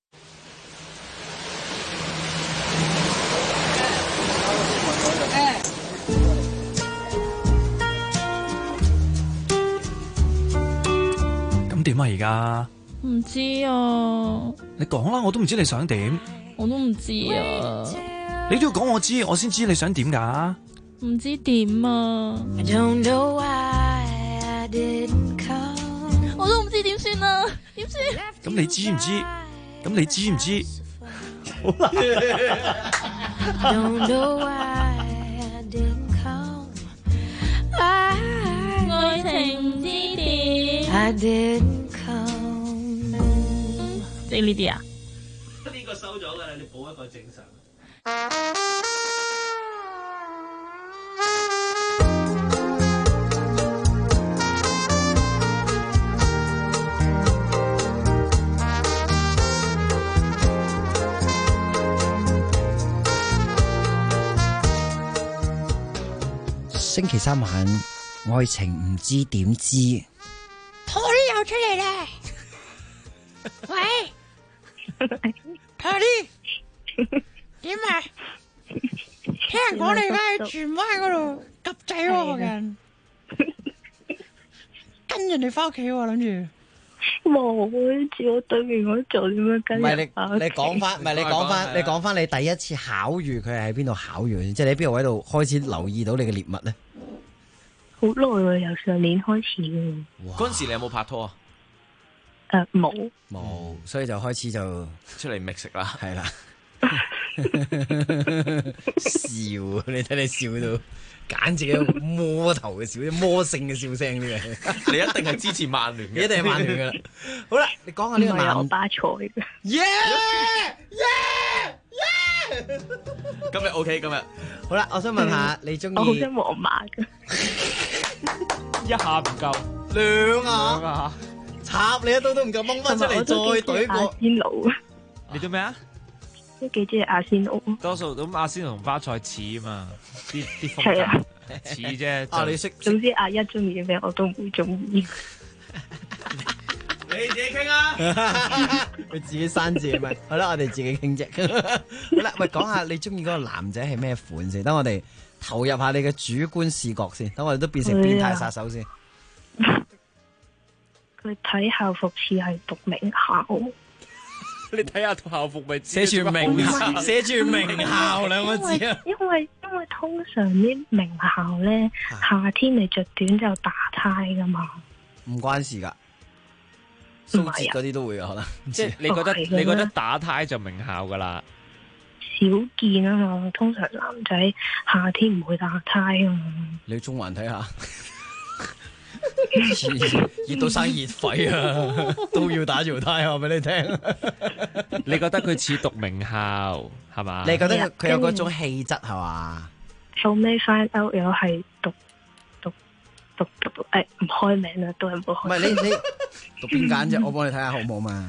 咁點啊？而家唔知啊。 你講啦，我都唔知你想點。 我都唔知啊。 你都要講我知，我先知你想點噶。 唔知點啊。我都唔知點算啊，點算？ 咁你知唔知？咁你知唔知？好啦。 愛情之點。 啲呢啲啊？ 呢個收咗㗎啦，你補一個正常。 星期三晚，愛情唔知點知。 拖啲又出嚟咧！喂，拖啲點啊？聽人講你而家喺荃灣嗰度夾仔喎，人跟人哋翻屋企喎，諗住。 冇，住我對面嗰座點樣跟？ 唔係你講翻，唔係你講翻你第一次巧遇佢係喺邊度巧遇？即係你喺邊個位度開始留意到你嘅獵物咧？ 好耐喎，由上年開始嘅。 嗰陣時你有冇拍拖啊？ 冇， 所以就開始就出嚟覓食啦。 係啦，笑，你睇你笑到簡直係魔頭嘅笑，魔性嘅笑聲呢個。你一定係支持曼聯嘅，一定係曼聯噶啦。好啦，你講下呢個男巴塞嘅。 今日 OK， 今日好啦，我想問下你中意？ 我好想皇馬嘅。 一下唔夠， 兩下插你一刀都唔夠，掹翻出嚟再懟過。 阿仙奴， 你做咩啊？ 都幾中意阿仙奴。 多數咁阿仙奴同巴塞似啊嘛，啲風格似啫。 啊，你識？ 總之阿一中意嘅咩我都唔會中意。 你自己傾啊！ 佢自己刪字咪好啦，我哋自己傾啫。好啦，喂，講下你中意嗰個男仔係咩款先？等我哋投入下你嘅主觀視覺先，等我哋都變成變態殺手先。 佢睇校服似係讀名校。 你睇下套校服咪寫住名校，寫住名校兩個字啊！ 因為通常啲名校咧，夏天你着短就打呔噶嘛。 唔關事噶。蘇浙嗰啲都會可能， 即係你覺得打呔就名校噶啦， 少見啊嘛。通常男仔夏天唔會打呔啊嘛。 你去中環睇下，熱到生熱痱啊，都要打條呔話俾你聽。 你覺得佢似讀名校係嘛？ 你覺得佢有嗰種氣質係嘛？ 後尾find out又係讀唔開名啦，都係冇開。 唔係你讀邊間啫？我幫你睇下好唔好嘛？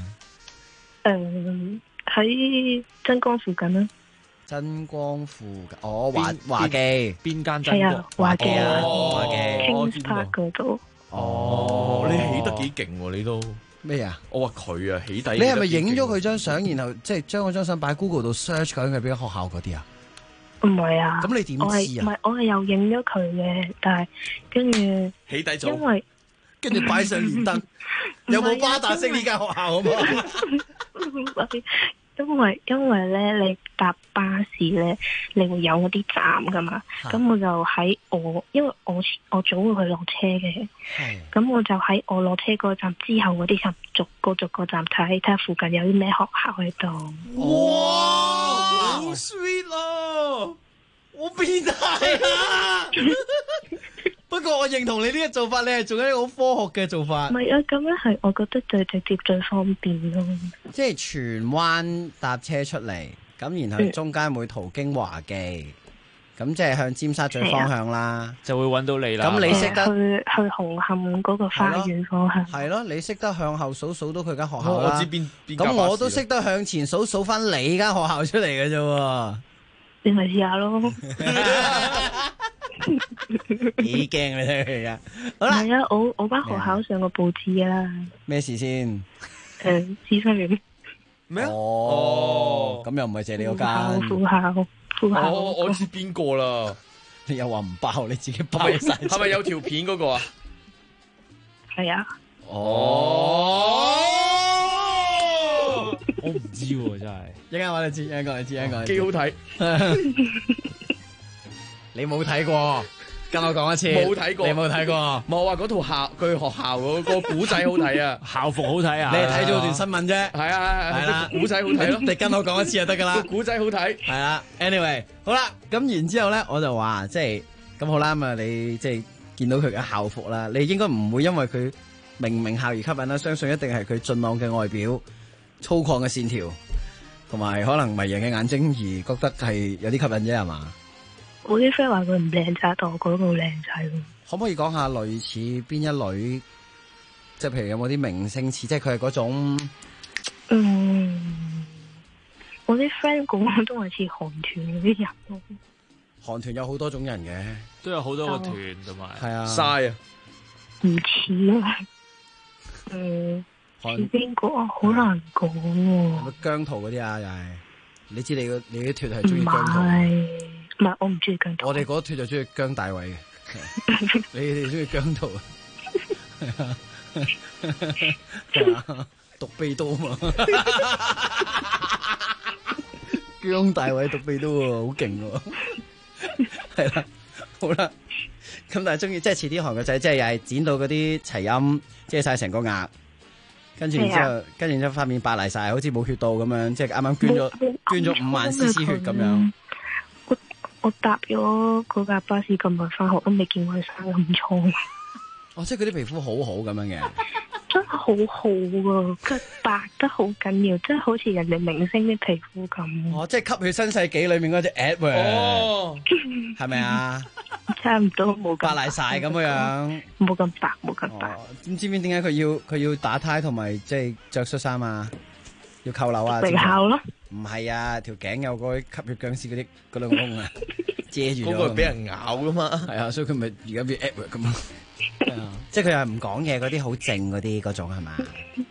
喺真光附近啦。 真光附近，華記邊間真光？ 華記啊， 華記 Kings Park 嗰度。 你起得幾勁喎？你都咩啊？ 我話佢啊，起底。 你係咪影咗佢張相，然後即係將嗰張相擺 Google 度 search 緊佢邊間學校嗰啲啊？ 唔係啊， 咁你點知啊？ 唔係，我係又影咗佢嘅，但係跟住起底咗， 因為跟住擺上連登，有冇巴打識呢間學校好唔好？ 因為咧，你搭巴士咧，你會有嗰啲站噶嘛，咁我就喺因為我早會去落車嘅，咁我就喺我落車嗰站之後嗰啲站逐個站睇下附近有啲咩學校喺度。 哇，好 sweet 咯，我變態啊！不過我認同你呢個做法，你係做緊一個好科學嘅做法。 唔係啊，咁樣係我覺得最直接最方便咯。 即係荃灣搭車出嚟，咁然後中間會途經華記，咁即係向尖沙咀方向啦， 就會揾到你啦。 咁你識得去紅磡嗰個花園方向？ 係咯，你識得向後數到佢間學校啦。 我知邊咁我都識得向前數翻你間學校出嚟嘅啫。 你咪試下咯。 幾驚你睇佢而家。好啦， 係啊，我間學校上個報紙㗎啦。 咩事先？ 諮詢員咩啊？ 咁又唔係借你嗰間副校。 我知邊個啦。 你又話唔爆，你自己爆晒。 係咪有條片嗰個啊？ 係啊。 我唔知喎，真係。 一陣我哋知，一陣我哋知， 幾好睇。 你冇睇過，跟我講一次。 冇睇過， 你冇睇過。 冇話嗰套佢學校嗰個古仔好睇啊， 校服好睇啊。 你係睇咗段新聞啫。 係啊，古仔好睇咯。 你跟我講一次就得噶啦。 個古仔好睇。 係啦 ，anyway， 好啦，咁然之後咧，我就話即係咁好啦嘛，你即係見到佢嘅校服啦，你應該唔會因為佢名校而吸引啦，相信一定係佢俊朗嘅外表。 粗獷嘅線條，同埋可能迷人嘅眼睛而覺得係有啲吸引啫，係嘛？ 我啲 friend 話佢唔靚仔，但我覺得佢好靚仔。 可唔可以講下類似邊一類？即係譬如有冇啲明星似，即係佢係嗰種？ 我啲 friend 講都係似韓團嗰啲人咯。韓團有好多種人嘅， 都有好多個團同埋。 係啊， 嘥啊！ 唔似啊，似邊個啊？好難講喎。 姜濤嗰啲啊，又係。你知你啲團係中意姜濤？ 唔係，我唔中意姜濤。 我哋嗰團就中意姜大衛嘅。你哋中意姜濤啊？係啊，獨臂刀嘛。姜大衛獨臂刀喎，好勁喎。係啦，好啦。咁但係中意即係似啲韓國仔，即係又係剪到嗰啲齊陰，遮晒成個額，跟住然之後塊面白嚟晒，好似冇血到咁樣，即係啱啱捐咗5萬 cc 血咁樣。 我搭咗嗰架巴士咁耐翻學，都未見過佢生咁瘡。 哦，即係佢啲皮膚好好咁樣嘅。 真係好好啊！佢白得好緊要，即係好似人哋明星啲皮膚咁。 哦，即係吸血新世紀裏面嗰隻 Edward，哦，係咪啊？ 差唔多冇白賴晒咁樣， 冇咁白，冇咁白。 咁知唔知點解佢要打呔同埋即係着恤衫啊？要扣鈕啊？ 名校咯？ 唔係啊，條頸有個吸血僵屍嗰兩個窿啊，遮住咗。 嗰個俾人咬噶嘛？ 係啊，所以佢咪而家變 Edward 咁。即係佢又係唔講嘢嗰啲好靜嗰種係嘛？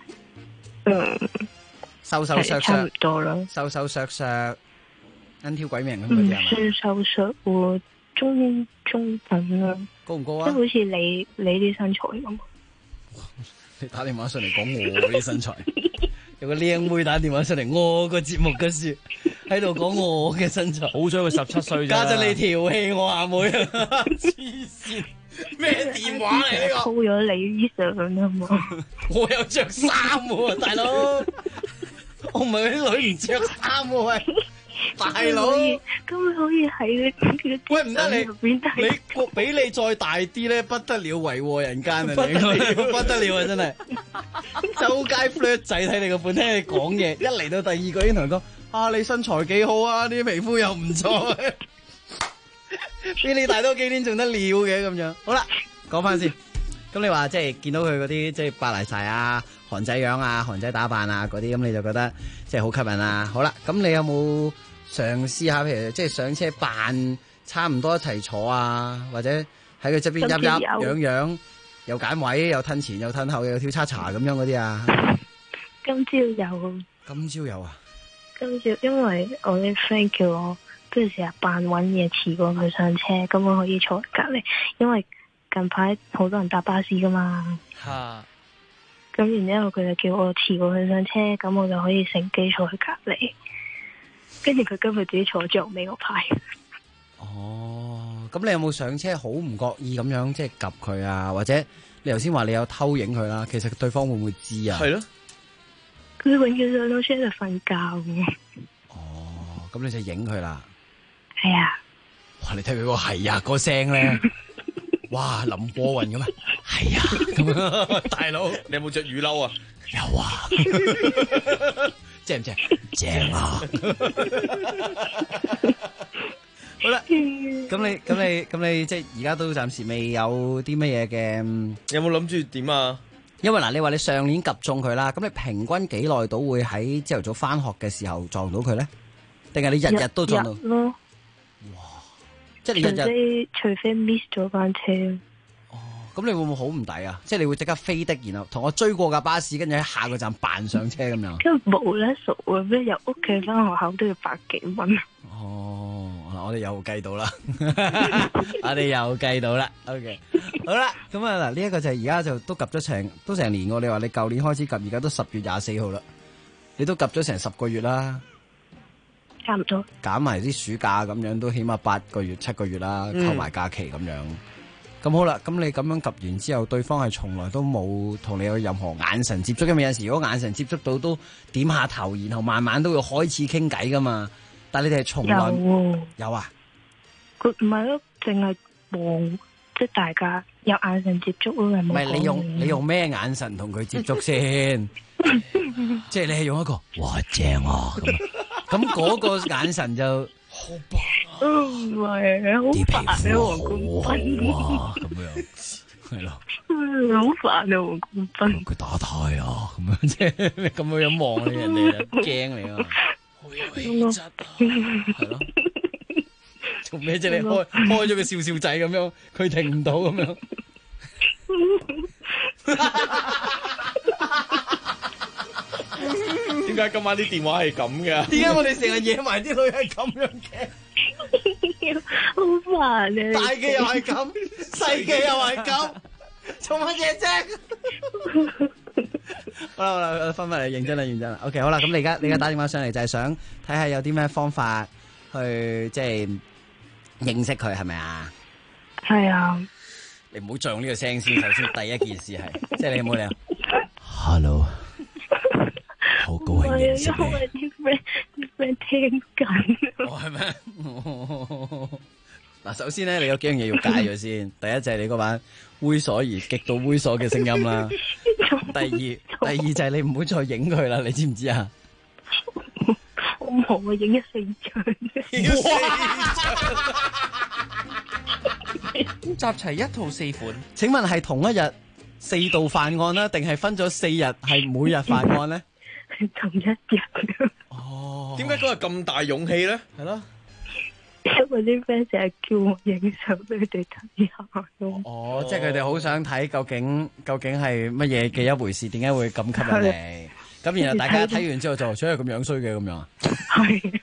瘦瘦削削， 差唔多啦。 瘦瘦削削，恩挑鬼命咁嗰啲係嘛？ 唔算瘦削喎，中等啦。 高唔高啊？ 即係好似你啲身材咁。 你打電話上嚟講我啲身材，有個靚妹打電話上嚟我個節目嘅時喺度講我嘅身材， 好彩佢17歲啫。 家陣你調戲我阿妹，黐線！咩電話嚟呢個？ po 咗你啲相啊嘛！ 我有着衫喎，大佬，我唔係啲女唔着衫喎，喂，大佬， 咁咪可以喺嗰喂唔得你俾你再大啲咧，不得了，為禍人間啊！你不得了啊，真係周街 flirt 仔睇你個本，聽你講嘢，一嚟到第二個已經同佢講啊，你身材幾好啊，啲皮膚又唔錯。比你大多幾年仲得了嘅咁樣，好啦，講翻先。咁你話即係見到佢嗰啲即係白嚟晒啊、韓仔樣啊、韓仔打扮啊嗰啲，咁你就覺得即係好吸引啊。好啦，咁你有冇嘗試下，譬如即係上車扮差唔多一齊坐啊，或者喺佢側邊噏噏樣，又揀位，又褪前又褪後，又跳叉叉咁樣嗰啲啊？ 今朝有。 今朝有啊？ 今朝因為我啲 friend 叫我。跟住成日扮搵嘢遲過佢上車，咁我可以坐隔籬，因為近排好多人搭巴士噶嘛。咁然之後佢就叫我遲過佢上車，咁我就可以乘機坐佢隔籬。跟住佢今日自己坐最後尾嗰排。 哦，咁你有冇上車好唔覺意咁樣即係及佢啊？或者你頭先話你有偷影佢啦，其實對方會唔會知啊？ 係咯。 佢永遠上到車就瞓覺。 哦，咁你就影佢啦。 係啊！ 哇！你睇佢個係啊個聲咧，哇林過雲咁啊！係啊咁啊，大佬， 你有冇着雨褸啊？ 有啊，正唔正？正啊！好啦，咁你即係而家都暫時未有啲乜嘢嘅？ 有冇諗住點啊？ 因為嗱，你話你上年及中佢啦，咁你平均幾耐到會喺朝頭早翻學嘅時候撞到佢咧？定係你日日都撞到？ 咯。 即係你日日除非 miss 咗班車。 哦，咁你會唔會好唔抵啊？即係你會即刻飛的，然後同我追過架巴士，跟住喺下個站扮上車咁樣。 咁冇咧熟啊！咩由屋企翻學校都要100幾蚊。 哦，我哋又計到啦，我哋又計到啦。OK， 好啦，咁啊嗱，呢一個就係而家就都及咗成年喎。你話你舊年開始及，而家都10月24號啦，你都及咗成10個月啦。 差唔多， 減埋啲暑假咁樣都起碼8個月、7個月啦，扣埋假期咁樣。咁好啦，咁你咁樣及完之後，對方係從來都冇同你有任何眼神接觸，因為有陣時如果眼神接觸到都點下頭，然後慢慢都會開始傾偈噶嘛。但係你哋係從來有啊？ 佢唔係咯，淨係望，即係大家有眼神接觸咯，係冇。 唔係你用咩眼神同佢接觸先？ 即係你係用一個哇正啊咁嗰個眼神就好白啊， 唔係啊，好煩啊，黃冠斌哇咁樣係咯， 好煩啊，黃冠斌佢打呔啊咁樣，即係你咁樣望你人哋啊，驚你啊，好有氣質啊，係咯，做咩啫？你開咗個笑笑仔咁樣，佢停唔到咁樣。 點解今晚啲電話係咁嘅？ 點解我哋成日惹埋啲女係咁樣嘅？ 好煩啊！ 大嘅又係咁，細嘅又係咁，做乜嘢啫？好啦，分翻嚟認真啦。OK， 好啦，咁你而家打電話上嚟就係想睇下有啲咩方法去即係認識佢係咪啊？ 係啊。 你唔好像呢個聲先，首先第一件事係，即係你有冇嚟啊 ？Hello， 好高興認識你。 因為啲 friend 聽緊。 哦，係咩？嗱，首先咧，你有幾樣嘢要戒咗先。第一就係你嗰晚猥瑣而極度猥瑣嘅聲音啦。第二就係你唔好再影佢啦，你知唔知啊？ 我冇啊，影咗4張。 集齊一套4款。 請問係同一日4道犯案啦，定係分咗4日係每日犯案咧？ 係同一日。 哦， 點解嗰日咁大勇氣咧？ 係咯， 因為啲 friend 成日叫我影相俾佢哋睇下咯。 哦，即係佢哋好想睇究竟係乜嘢嘅一回事，點解會咁吸引你？咁然後大家睇完之後就出嚟咁樣衰嘅咁樣啊？ 係。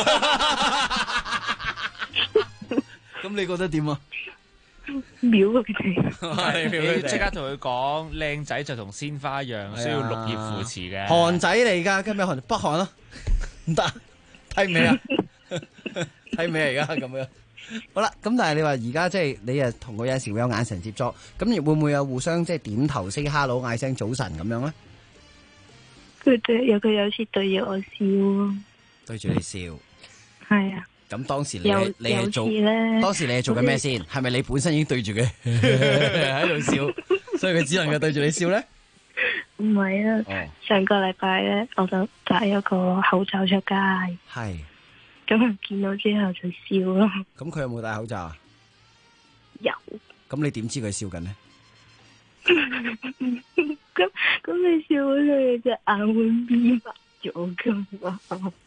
咁你覺得點啊？ 秒佢哋， 你即刻同佢講，靚仔就同鮮花一樣，需要綠葉扶持嘅。 韓仔嚟㗎，今日韓北韓咯，唔得，睇唔起啊，睇唔起而家咁樣。好啦，咁但係你話而家即係你啊同佢有時會有眼神接觸，咁會唔會有互相即係點頭 say hello 嗌聲早晨咁樣咧？ 佢有次對住我笑咯， 對住你笑， 係啊。 咁當時你係做緊咩先？係咪你本身已經對住佢喺度笑，所以佢只能夠對住你笑咧？ 唔係啊，上個禮拜咧，我就戴咗個口罩出街， 係， 咁佢見到之後就笑咯。 咁佢有冇戴口罩啊？ 有。 咁你點知佢笑緊咧？ 咁你笑嗰陣，你隻眼會眯埋咗噶嘛？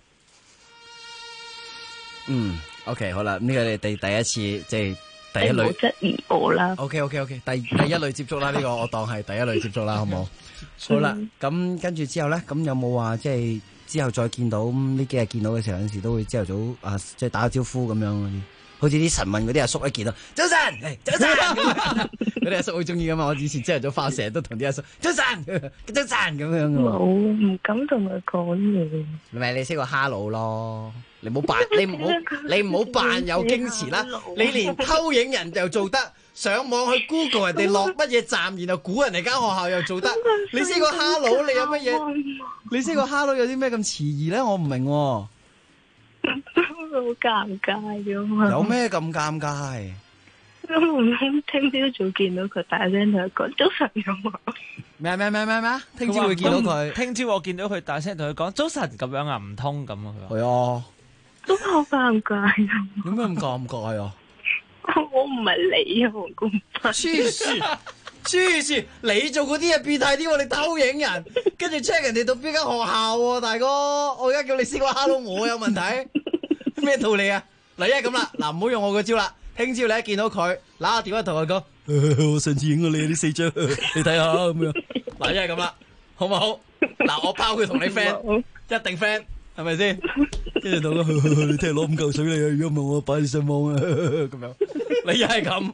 OK， 好啦，呢個你第一次即係第一類。 唔好質疑我啦。 OK， 第一類接觸啦，呢個我當係第一類接觸啦，好冇？好啦，咁跟住之後咧，咁有冇話即係之後再見到呢幾日見到嘅時候，有陣時都會朝頭早啊，即係打個招呼咁樣嗰啲，好似啲晨運嗰啲阿叔一見到早晨，早晨，嗰啲阿叔好中意噶嘛。我以前朝頭早翻成日都同啲阿叔早晨咁樣。 冇，唔敢同佢講嘢。 咪你識個 hello 咯。你唔好扮，你唔好扮有矜持啦！你連偷影人又做得，上網去 Google 人哋落乜嘢站，然後估人哋間學校又做得。你識個 hello， 你有乜嘢？你識個 hello 有啲咩咁遲疑咧？我唔明。好尷尬㗎嘛！ 有咩咁尷尬？ 我聽朝早見到佢，大聲同佢講早晨咁啊！ 咩？聽朝會見到佢？ 聽朝我見到佢，大聲同佢講早晨咁樣啊，唔通咁啊？ 係啊。 都好尷尬啊！ 點解咁尷尬啊？ 我唔係你啊，黃公斌。 黐線！你做嗰啲嘢變態啲喎，你偷影人，跟住 check 人哋讀邊間學校喎，大哥！我而家叫你試個 hello， 我有問題？咩道理啊？嗱，一係咁啦，嗱，唔好用我個招啦。聽朝你一見到佢，拿個電話同佢講，我上次影過你呢4張，你睇下咁樣。嗱，一係咁啦，好唔好？嗱，我包佢同你 friend， 一定 friend。係咪先？跟住同佢，你聽日攞5嚿水你啊！如果唔係我擺你上網啊！咁樣，你又係咁，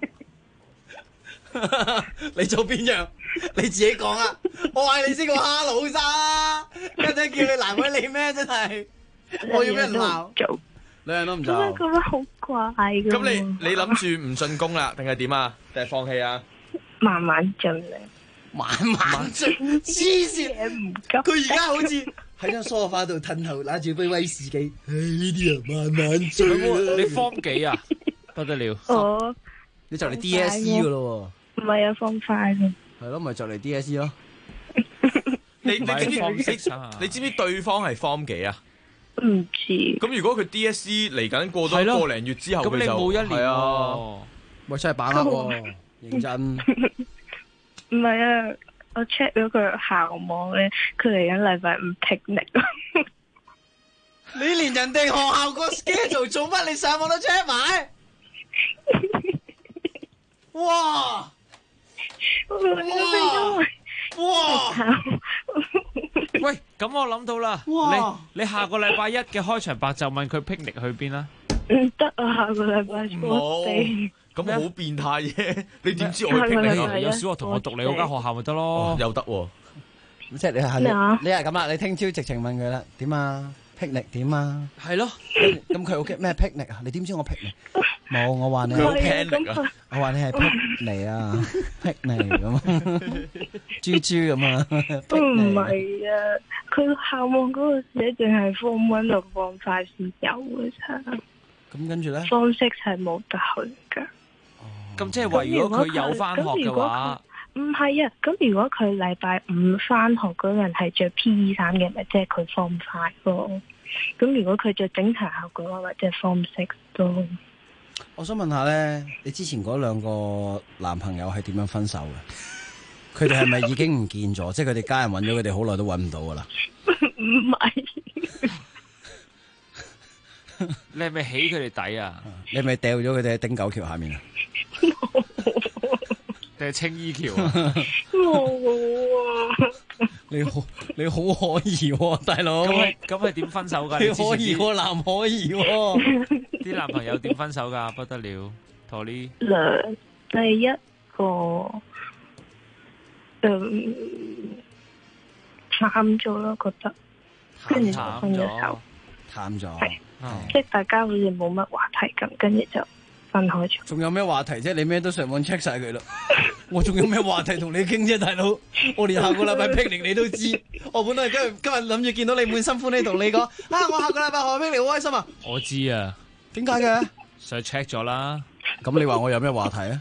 你做邊樣？你自己講啊！我嗌你先個哈佬咋，跟住叫你難為你咩？真係，我要俾人鬧。兩樣都唔做。 咁樣覺得好怪㗎。 咁你諗住唔進攻啦，定係點啊？定係放棄啊？ 慢慢進嚟。 慢進，黐線！佢而家好似〜喺張梳化度褪後，拿住杯威士忌。呢啲啊，慢慢醉。 你方幾啊？不得了。 你就嚟 DSE 噶咯喎。 唔係啊，方快嘅。 係咯，咪就嚟 DSE 咯。 你知唔知對方係 form 幾啊？ 唔知。 咁如果佢 DSE 嚟緊過多個零月之後， 咁你冇一年喎， 喂，真係把握喎，認真。 唔係啊，我 check 咗佢校網咧，佢嚟緊禮拜五 picnic。 你連人哋學校個 schedule 做乜？你上網都 check 埋？哇！ 哇！喂，咁我諗到啦，你下個禮拜一嘅開場白就問佢 picnic 去邊啦？ 唔得啊，下個禮拜冇，咁好變態啫！你點知我去 picnic？ 有小學同學讀你嗰間學校咪得咯？ 又得喎， 即係你係你係咁啦，你聽朝直情問佢啦，點啊？picnic 點啊？ 係咯， 咁佢 OK 咩 picnic 啊？你點知我 picnic？冇，我話你係 picnic 啊！我話你係 picnic 啊 ，picnic 咁豬咁啊！ 唔係啊，佢校網嗰個寫淨係 form 1同 form 5先有嘅咋。 咁跟住咧 ，form 6係冇得去噶。 咁即係話，如果佢有翻學嘅話， 唔係啊。咁如果佢禮拜五翻學嗰陣係着 P.E. 衫嘅，咪即係佢 form 5咯。咁如果佢着整齊校嘅話，或者 form 6都。 我想問下咧，你之前嗰兩個男朋友係點樣分手嘅？佢哋係咪已經唔見咗？即係佢哋家人揾咗佢哋好耐都揾唔到噶啦？ 唔係。 你係咪起佢哋底啊？ 你係咪掉咗佢哋喺汀九橋下面啊？ 定係青衣橋啊？ 冇啊！ 你好可疑喎，大佬。 咁係點分手㗎？ 你可疑喎，男可疑喎。 啲男朋友點分手㗎？不得了，陀呢？ 第一個淡咗咯，覺得跟住就分咗手。 淡咗， 即係大家好似冇乜話題咁，跟住就分開咗。 仲有咩話題啫？你咩都上網 check 晒佢咯。我仲有咩話題同你傾啫，大佬？我連下個禮拜 picnic 你都知。我本來今日諗住見到你滿心歡喜同你講，我下個禮拜學 picnic 好開心啊！ 我知啊， 點解嘅？ 上 check 咗啦。 咁你話我有咩話題啊？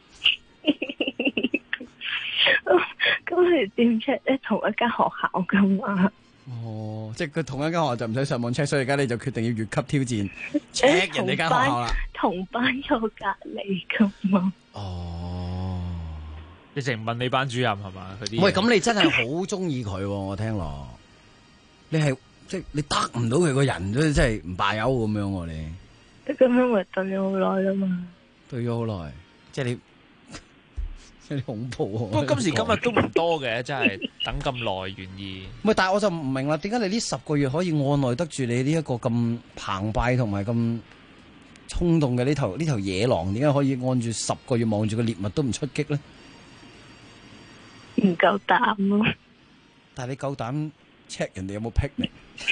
咁你點 check 咧？同一間學校噶嘛？ 哦，即係佢同一間學校就唔使上網 check， 所以而家你就決定要越級挑戰 check 人哋間學校啦。 同班有隔離噶嘛？ 哦， 你淨問你班主任係嘛？啲喂，咁你真係好中意佢，我聽落。你係即係你得唔到佢個人都真係唔罷休咁樣喎，你。 咁樣咪等咗好耐啦嘛？ 對咗好耐，即係你。有啲恐怖喎！ 不過今時今日都唔多嘅，真係等咁耐願意。 唔係，但係我就唔明啦，點解你呢10個月可以按耐得住你呢一個咁澎湃同埋咁衝動嘅呢頭野狼？點解可以按住10個月望住個獵物都唔出擊咧？ 唔夠膽咯！ 但係你夠膽 check 人哋有冇 picnic？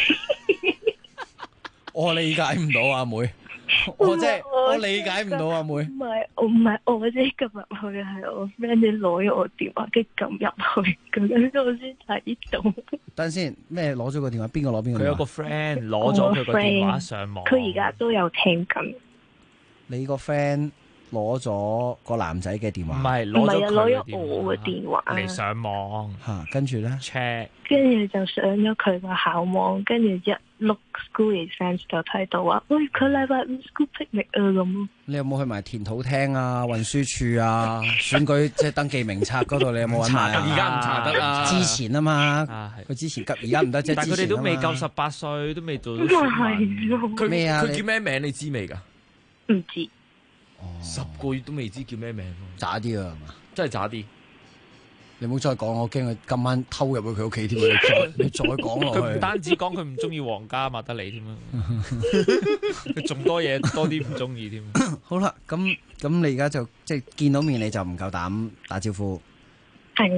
我理解唔到阿妹。我理解唔到阿妹。唔係我自己撳入去，係我 friend 你攞咗我電話機撳入去，咁樣我先睇到。等陣先， 咩攞咗個電話？邊個攞邊個？ 佢有個 friend 攞咗佢個電話上網。 佢而家都有聽緊。 你個 friend 攞咗個男仔嘅電話？ 唔係攞咗我嘅電話嚟上網嚇，跟住咧 check， 跟住就上咗佢個校網，跟住一碌 school events 就睇到話，喂，佢禮拜五 school picnic 啊咁。 你有冇去埋田土廳啊、運輸處啊、選舉即係登記名冊嗰度？你有冇揾埋？ 而家唔查得啊！ 之前啊嘛，佢之前急，而家唔得啫。 但係佢哋都未夠18歲，都未做到。 佢咩啊？ 佢叫咩名？你知未㗎？ 唔知。 10個月都未知叫咩名， 渣啲啊，係嘛？ 真係渣啲。 你唔好再講，我驚佢今晚偷入去佢屋企添。你再講落去。 佢唔單止講佢唔中意皇家馬德里添啊，佢仲多啲唔中意添。 好啦，咁你而家就即係見到面你就唔夠膽打招呼。 係。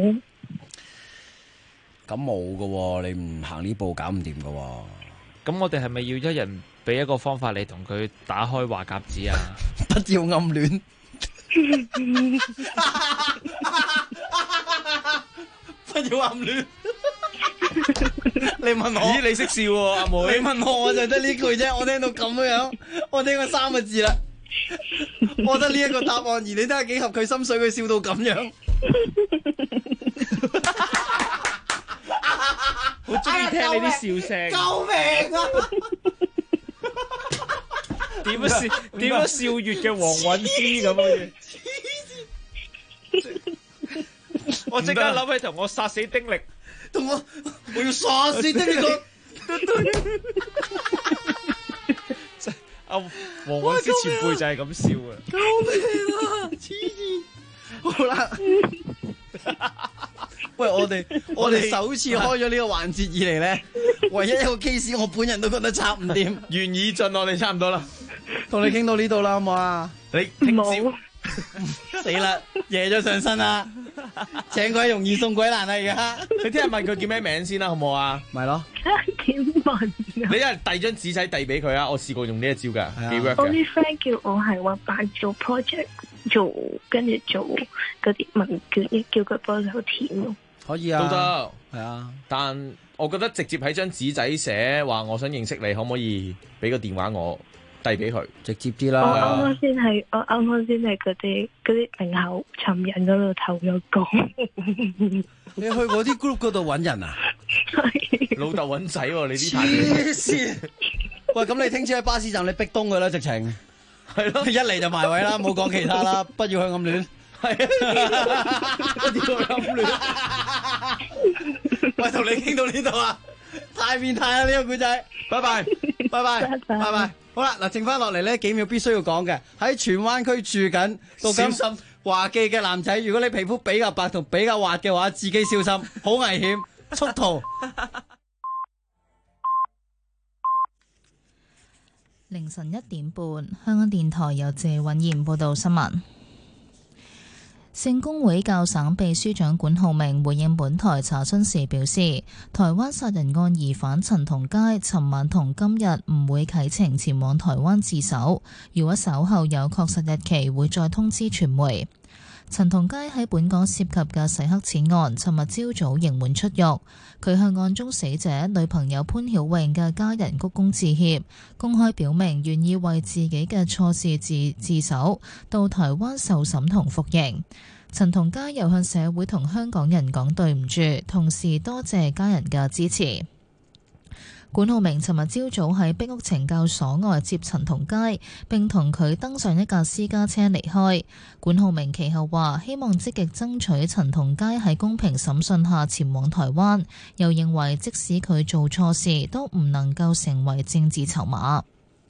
咁冇噶喎，你唔行呢步搞唔掂噶喎。 咁我哋係咪要一人俾一個方法嚟同佢打開話匣子啊？ 不要暗戀。不要暗戀。你問我？ 咦，你識笑喎，阿妹。 你問我就得呢句啫，我聽到咁樣，我聽過3個字啦。我覺得呢一個答案，而你睇下幾合佢心水，佢笑到咁樣。 好中意聽你啲笑聲。 救命啊！ 點樣笑月嘅黃韻詩咁嘅嘢？我即刻諗起同我殺死丁力， 同我要殺死丁力個。 阿黃韻詩前輩就係咁笑嘅。 救命啊！黐線！好啦。喂，我哋首次開咗呢個環節以嚟咧，唯一一個 case 我本人都覺得插唔掂， 緣已盡，我哋差唔多啦， 同你傾到呢度啦，好唔好啊？ 你聽朝死啦，夜咗上身啦，請鬼容易送鬼難啊！而家你聽日問佢叫咩名先啦，好唔好啊？ 咪咯， 點問？ 你一係遞張紙仔遞俾佢啊！我試過用呢一招㗎，幾 work 嘅。 我啲 friend 叫我係話扮做 project 做，跟住做嗰啲問卷，叫佢幫手填咯。 可以啊， 都得， 係啊。 但我覺得直接喺張紙仔寫話我想認識你，可唔可以俾個電話我遞俾佢， 直接啲啦。 我啱啱先係嗰啲名校尋人嗰度投咗稿。 你去嗰啲 group 嗰度揾人啊？ 老豆揾仔喎，你啲太黐線！喂，咁你聽朝喺巴士站你逼東佢啦，直情係咯， 一嚟就埋位啦，冇講其他啦，不要向暗戀。係啊，不要向暗戀。喂，同你傾到呢度啊，太變態啦呢個故仔。拜拜，拜拜，拜拜。好啦，嗱，剩翻落嚟呢幾秒必須要講嘅，喺荃灣區住緊到咁華記嘅男仔，如果你皮膚比較白同比較滑嘅話，自己小心，好危險，速逃。 凌晨1點半，香港電台由謝允賢報道新聞。聖公會教省秘書長管浩鳴回應本台查詢時表示，台灣殺人案疑犯陳同佳尋晚同今日唔會啟程前往台灣自首，如果稍後有確實日期，會再通知傳媒。陳同佳喺本港涉及嘅洗黑錢案，尋日朝早刑滿出獄。佢向案中死者女朋友潘曉穎嘅家人鞠躬致歉，公開表明願意為自己嘅錯事自首，到台灣受審同服刑。陳同佳又向社會同香港人講對唔住，同時多謝家人嘅支持。管浩鳴尋日朝早喺壁屋懲教所外接陳同佳，並同佢登上一架私家車離開。管浩鳴其後話希望積極爭取陳同佳喺公平審訊下前往台灣，又認為即使佢做錯事，都唔能夠成為政治籌碼。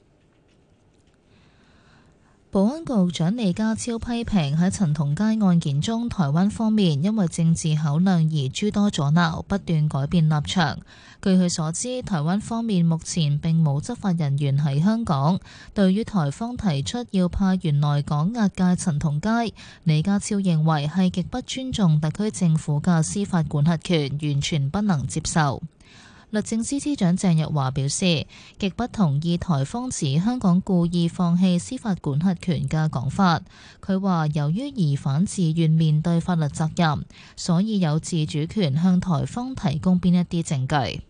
保安局長李家超批評喺陳同佳案件中，台灣方面因為政治考量而諸多阻撓，不斷改變立場。據佢所知，台灣方面目前並冇執法人員喺香港。對於台方提出要派員來港押解陳同佳，李家超認為係極不尊重特區政府嘅司法管轄權，完全不能接受。律政司司長鄭若驊表示，極不同意台方指香港故意放棄司法管轄權嘅講法。佢話，由於疑犯自願面對法律責任，所以有自主權向台方提供邊一啲證據。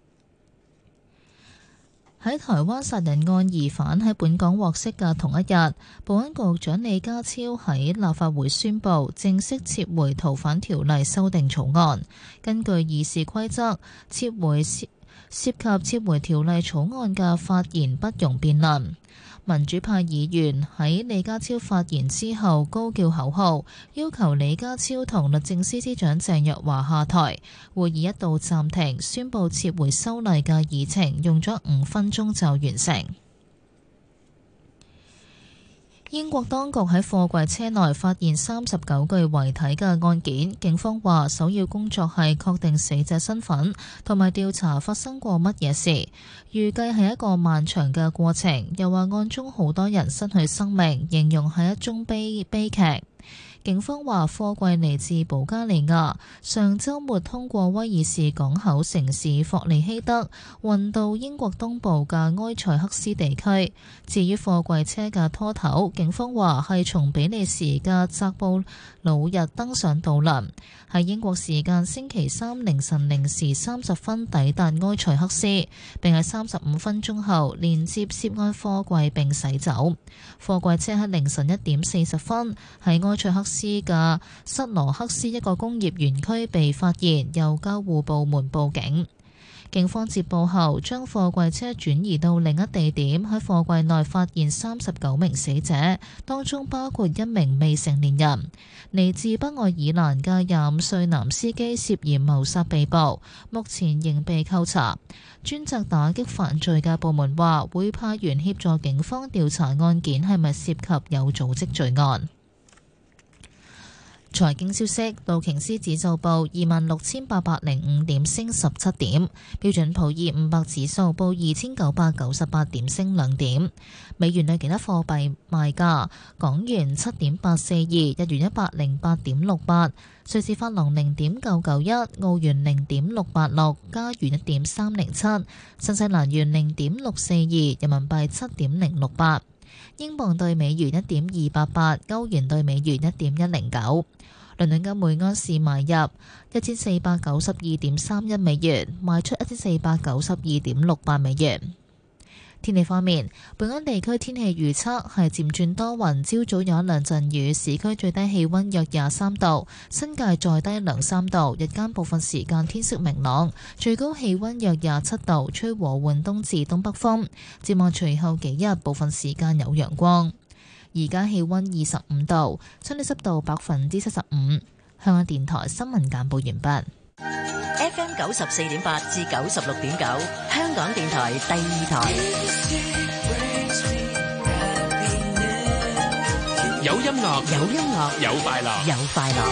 喺台灣殺人案疑犯喺本港獲釋嘅同一日，保安局長李家超喺立法會宣布正式撤回逃犯條例修訂草案。根據議事規則，涉及撤回條例草案嘅發言不容辯論。民主派議員喺李家超發言之後高叫口號，要求李家超同律政司司長鄭若驊下台。會議一度暫停，宣布撤回修例嘅議程，用咗5分鐘就完成。英國當局喺貨櫃車內發現39具遺體嘅案件，警方話首要工作係確定死者身份，同埋調查發生過乜嘢事，預計係一個漫長嘅過程。又話案中好多人失去生命，形容係一宗悲劇。警方話貨櫃嚟自保加利亞，上週末通過威爾士港口城市霍利希德，運到英國東部嘅埃塞克斯地區。至於貨櫃車嘅拖頭，警方話係從比利時嘅澤布魯日登上渡輪，喺英國時間星期三凌晨0時30分抵達埃塞克斯，並喺35分鐘後連接涉案貨櫃並駛走。貨櫃車喺凌晨1點40分喺埃塞克斯嘅塞羅克斯一個工業園區被發現，由交互部門報警。 警方接報後，將貨櫃車轉移到另一地點，喺貨櫃內發現39名死者，當中包括1名未成年人。嚟自北愛爾蘭嘅25歲男司機涉嫌謀殺被捕，目前仍被扣查。專責打擊犯罪嘅部門話，會派員協助警方調查案件係咪涉及有組織罪案。財經消息，道瓊斯指數報26,805點，升17點；標準普爾500指數報2,998點，升2點。美元對其他貨幣賣價：港元7.842，日元108.68，瑞士法郎0.991，澳元0.686，加元1.307，新西蘭元0.642，人民幣7.068。英鎊對美元1.288，歐元對美元1.109。倫敦金每安士買入1492.31美元，賣出1492.68美元。天氣方面，本港地區天氣預測係漸轉多雲，朝早有一兩陣雨，市區最低氣溫約23度，新界再低2-3度，日間部分時間天色明朗，最高氣溫約27度，吹和緩東至東北風。展望隨後幾日，部分時間有陽光。而家氣溫25度，相對濕度75%。香港電台新聞簡報完畢。 FM 94.8至96.9，香港電台第2台。 有音樂， 有音樂， 有快樂， 有快樂。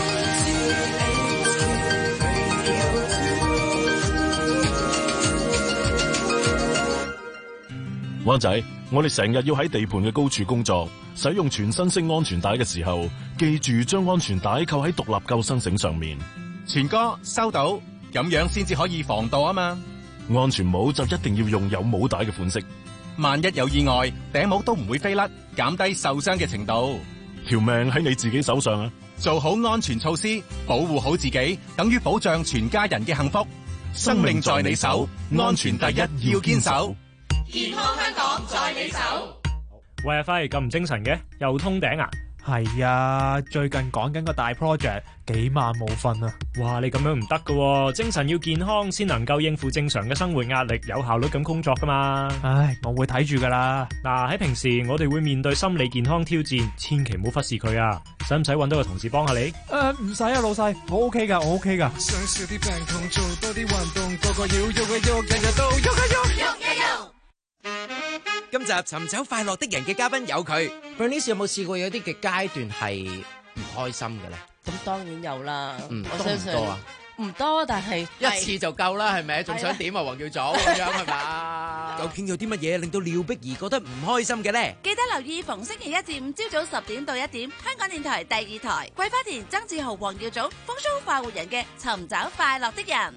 灣仔，我哋成日要喺地盤嘅高處工作，使用全身式安全帶嘅時候，記住將安全帶扣喺獨立救生繩上面。 全哥收到，咁樣先至可以防盜啊嘛。 安全帽就一定要用有帽帶嘅款式， 萬一有意外，頂帽都唔會飛甩，減低受傷嘅程度。 條命喺你自己手上啊！ 做好安全措施，保護好自己，等於保障全家人嘅幸福。生命在你手，安全第一，要堅守。 健康香港在你手。 喂，阿輝咁唔精神嘅，又通頂啊？ 係啊，最近講緊個大 project，幾晚冇瞓啊！ 哇，你咁樣唔得噶，精神要健康先能夠應付正常嘅生活壓力，有效率咁工作噶嘛。 唉，我會睇住噶啦。 嗱，喺平時我哋會面對心理健康挑戰，千祈唔好忽視佢啊！使唔使搵到個同事幫下你？ 唔使啊，老細，我 OK 噶，我 OK 噶。 想少啲病痛，做多啲運動，個個要喐一喐，日日都喐一喐，喐一喐。 今集尋找快樂的人嘅嘉賓有佢。Bernice 有冇試過有啲嘅階段係唔開心嘅咧？ 咁當然有啦。 我相信多唔多啊？ 唔多，但係一次就夠啦，係咪？仲想點啊？黃耀祖咁樣係嘛？究竟有啲乜嘢令到廖碧兒覺得唔開心嘅咧？ 記得留意逢星期1至5朝早10點到1點，香港電台第2台，桂花田、曾志豪、黃耀祖，風騷快活人嘅尋找快樂的人。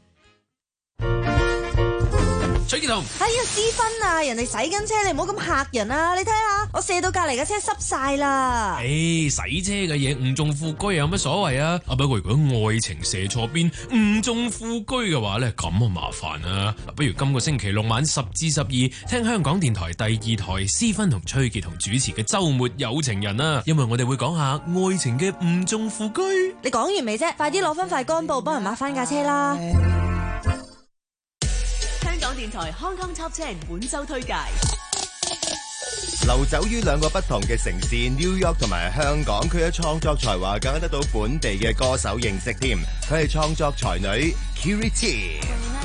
崔建彤， 哎呀，私分啊！人哋洗緊車，你唔好咁嚇人啊！你睇下，我射到隔籬嘅車濕晒啦。 洗車嘅嘢誤中副車有乜所謂啊？不過如果愛情射錯邊誤中副車嘅話咧，咁啊麻煩啊！不如今個星期6晚10至12，聽香港電台第2台私分同崔潔彤主持嘅周末有情人啊！因為我哋會講下愛情嘅誤中副車。 你講完未啫？快啲攞翻塊乾布幫人抹翻架車啦！ 香港電台 Hong Kong Top 10本周推介。 流走於兩個不同嘅城市 New York 同埋香港，佢嘅創作才華更加得到本地嘅歌手認識添。佢係創作才女 Kiri T。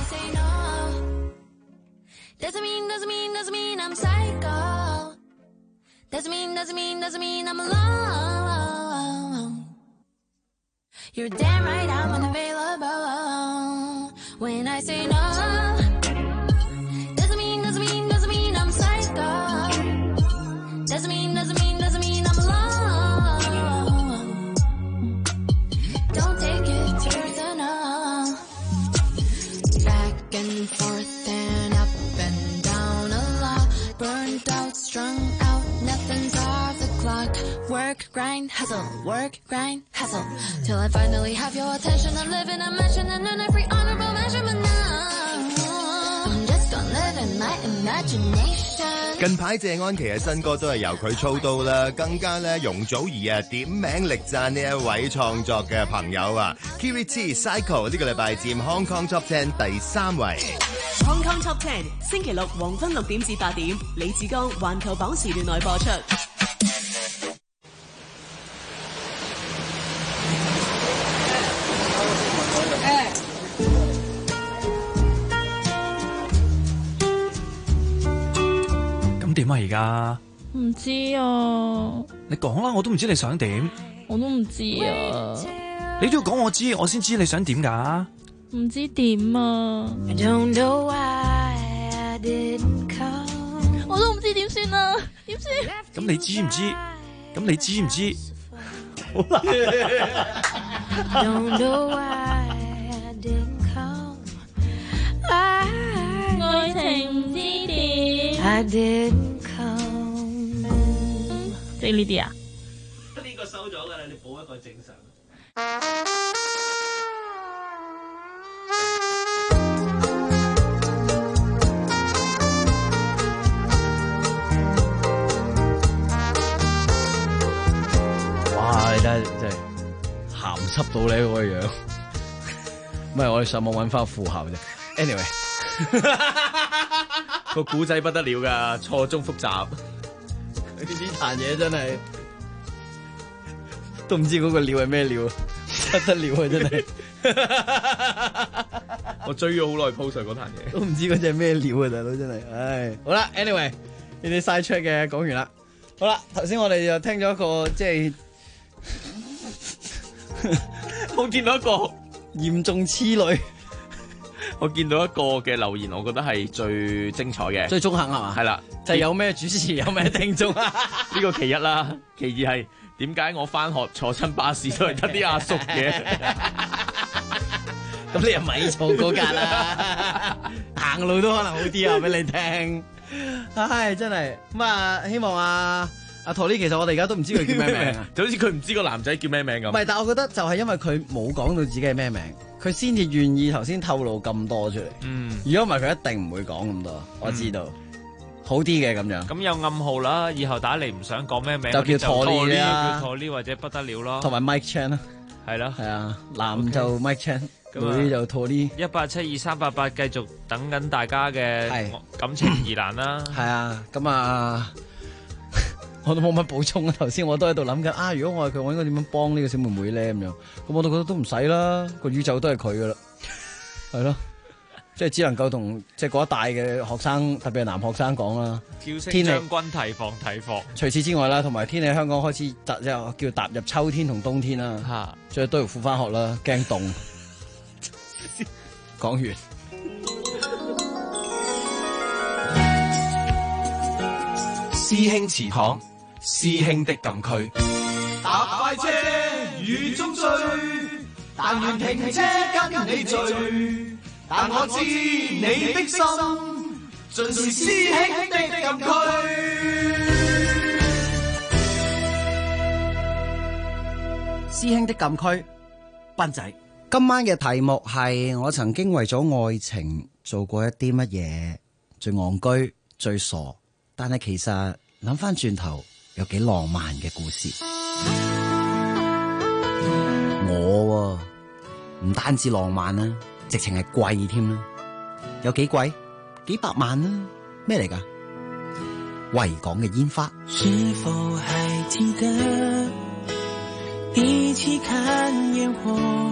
Doesn't mean I'm alone. Don't take it personal. Back and forth and up and down a lot. Burned out, strung out, nothing's off the clock. Work, grind, hustle, work, grind, hustle. Till I finally have your attention. I live in a mansion and earn every honorable measurement now. I'm just gonna live in my imagination. 近排謝安琪嘅新歌都係由佢操刀啦，更加咧容祖兒啊點名力讚呢一位創作嘅朋友啊 Kiri T Cycle 呢個禮拜佔 Hong Kong Top 10第3位。 Hong Kong Top 10星期六黃昏6點至8點，李志剛環球榜時段內播出。 點啊而家？ 唔知啊。 你講啦，我都唔知你想點。 我都唔知啊。 你都要講我知，我先知你想點㗎。 唔知點啊。我都唔知點算啊，點算？ 咁你知唔知？咁你知唔知？好啦。 愛情唔知點。即係呢啲啊？ 呢個收咗㗎啦，你補一個正常。 哇！你睇下真係鹹濕到你嗰個樣，唔係我哋上網揾翻副校啫。Anyway。 個古仔不得了噶，錯綜複雜。 呢壇嘢真係都唔知嗰個料係咩料，不得了啊！真係。 我追咗好耐 post 上嗰壇嘢， 都唔知嗰隻咩料啊，大佬真係。唉，好啦 ，anyway 呢啲 side track 嘅講完啦。好啦，頭先我哋就聽咗一個即係， 我見到一個嚴重痴女。 我見到一個嘅留言，我覺得係最精彩嘅， 最中肯係嘛？ 係啦， 就係有咩主持，有咩聽眾啊？ 呢個其一啦，其二係點解我返學坐親巴士都係得啲阿叔嘅？ 咁你又咪坐嗰架啦，行路都可能好啲啊！俾你聽，唉，真係咁啊！希望阿Tony，其實我哋而家都唔知佢叫咩名啊， 就好似佢唔知個男仔叫咩名咁。 唔係，但係我覺得就係因為佢冇講到自己係咩名。佢先至願意頭先透露咁多出嚟，如果唔係佢一定唔會講咁多。我知道，好啲嘅咁樣。 咁有暗號啦，以後打嚟唔想講咩名， 就叫Tony啦， 叫 Tony或者不得了咯。 同埋 Mike Chan 啦， 係咯， 係啊，男就 Mike Chan，女就 Tony。 1872388繼續等緊大家嘅感情疑難啦。 係啊，咁啊。我都冇乜補充啊！頭先我都喺度諗緊啊，如果我係佢，我應該點樣幫呢個小妹妹咧？咁樣，咁我都覺得都唔使啦，個宇宙都係佢噶啦，係咯，即係只能夠同即係嗰一代嘅學生，特別係男學生講啦。 叫聲將軍提防提防。除此之外啦，同埋天氣香港開始叫踏入秋天同冬天啦，着多條褲翻學啦，驚凍。講完。 師兄祠堂，師兄的禁區。 搭快車雨中追，但願停車跟你聚。但我知你的心，盡是師兄的禁區。 師兄的禁區，斌仔。今晚嘅題目係我曾經為咗愛情做過一啲乜嘢最戇居、最傻。但係其實諗翻轉頭有幾浪漫嘅故事，我唔單止浪漫啦，直情係貴添啦，有幾貴？幾百萬啦，咩嚟㗎？維港嘅煙花。 是否還記得一起看煙火，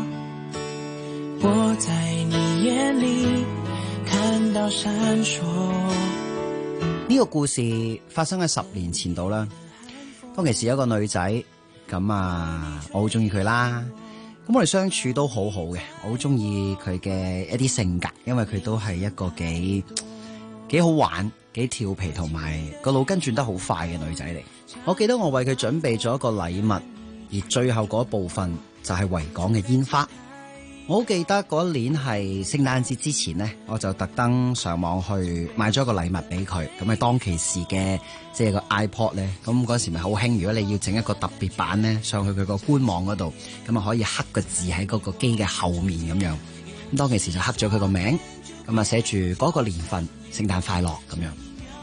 我在你眼裡看到閃爍。 呢個故事發生喺10年前度啦。當其時有一個女仔，咁我好中意佢啦。咁我哋相處都好好嘅，我好中意佢嘅一啲性格，因為佢都係一個幾好玩、幾調皮同埋個腦筋轉得好快嘅女仔嚟。我記得我為佢準備咗一個禮物，而最後嗰部分就係維港嘅煙花。我好記得嗰年係聖誕節之前呢，我就特登上網去買咗個禮物俾佢。咁係當其時嘅即係個 iPod 咧，咁嗰時咪好興。如果你要整一個特別版咧，上去佢個官網嗰度，咁啊可以刻個字喺嗰個機嘅後面咁樣。咁當其時就刻咗佢個名，咁啊寫住嗰個年份聖誕快樂咁樣。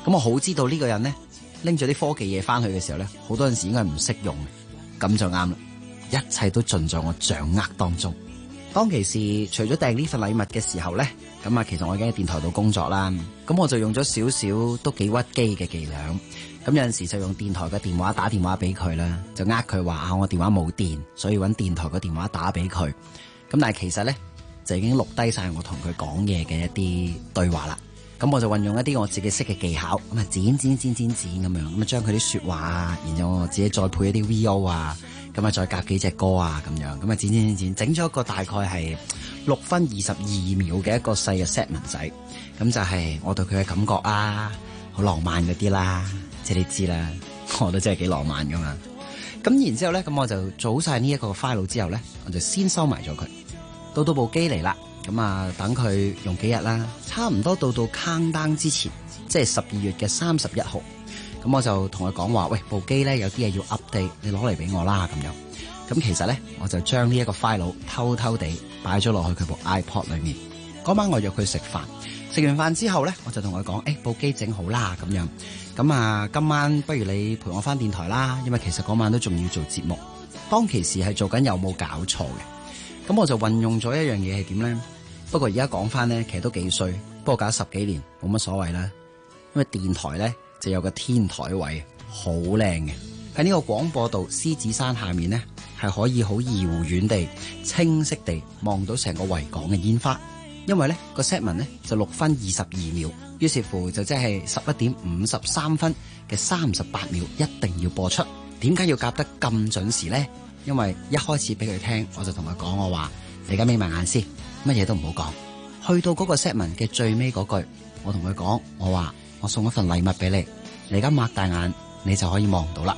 咁我好知道呢個人咧拎咗啲科技嘢翻去嘅時候咧，好多陣時應該係唔識用嘅，咁就啱啦。一切都盡在我掌握當中。當其時除咗訂呢份禮物嘅時候咧，咁啊其實我已經喺電台度工作啦，咁我就用咗少少都幾屈機嘅伎倆。咁有陣時就用電台嘅電話打電話俾佢啦，就佢話我電話冇電，所以揾電台嘅電話打俾佢。咁但係其實咧就已經錄低晒我同佢講嘢嘅一啲對話啦。咁我就運用一啲我自己識嘅技巧，咁啊剪咁樣，咁啊將佢啲說話啊，然後我自己再配一啲 VO 啊，咁啊再夾幾隻歌啊咁樣，咁啊剪，整咗一個大概係6分22秒嘅一個細嘅 set 文仔。咁就係我對佢嘅感覺啊，好浪漫嗰啲啦，即係你知啦，我都真係幾浪漫噶嘛。咁然之後咧，咁我就做好晒呢一個 file 之後咧，我就先收埋咗佢，到部機嚟啦。咁啊，等佢用幾日啦，差唔多到 countdown 之前，即係12月嘅31號。咁我就同佢講話，喂，部機咧有啲嘢要 update，你攞嚟俾我啦咁樣。咁其實咧，我就將呢一個 file 偷偷地擺咗落去佢部 iPod 裏面。嗰晚我約佢食飯，食完飯之後咧，我就同佢講，部機整好啦咁樣。咁啊，今晚不如你陪我翻電台啦，因為其實嗰晚都仲要做節目。當其時係做緊有冇搞錯嘅。咁我就運用咗一樣嘢係點咧？不過而家講翻咧，其實都幾衰。不過搞10幾年冇乜所謂啦。因為電台咧就有個天台位，好靚嘅。喺呢個廣播道獅子山下面咧，係可以好遙遠地、清晰地望到成個維港嘅煙花。因為咧個 set 文咧就6分22秒，於是乎就即係11點53分嘅38秒一定要播出。點解要夾得咁準時咧？因為一開始俾佢聽，我就同佢講，我話你而家眯埋眼先，乜嘢都唔好講。去到嗰個 set 文嘅最尾嗰句，我同佢講，我話我送一份禮物俾你，你而家擘大眼，你就可以望到啦。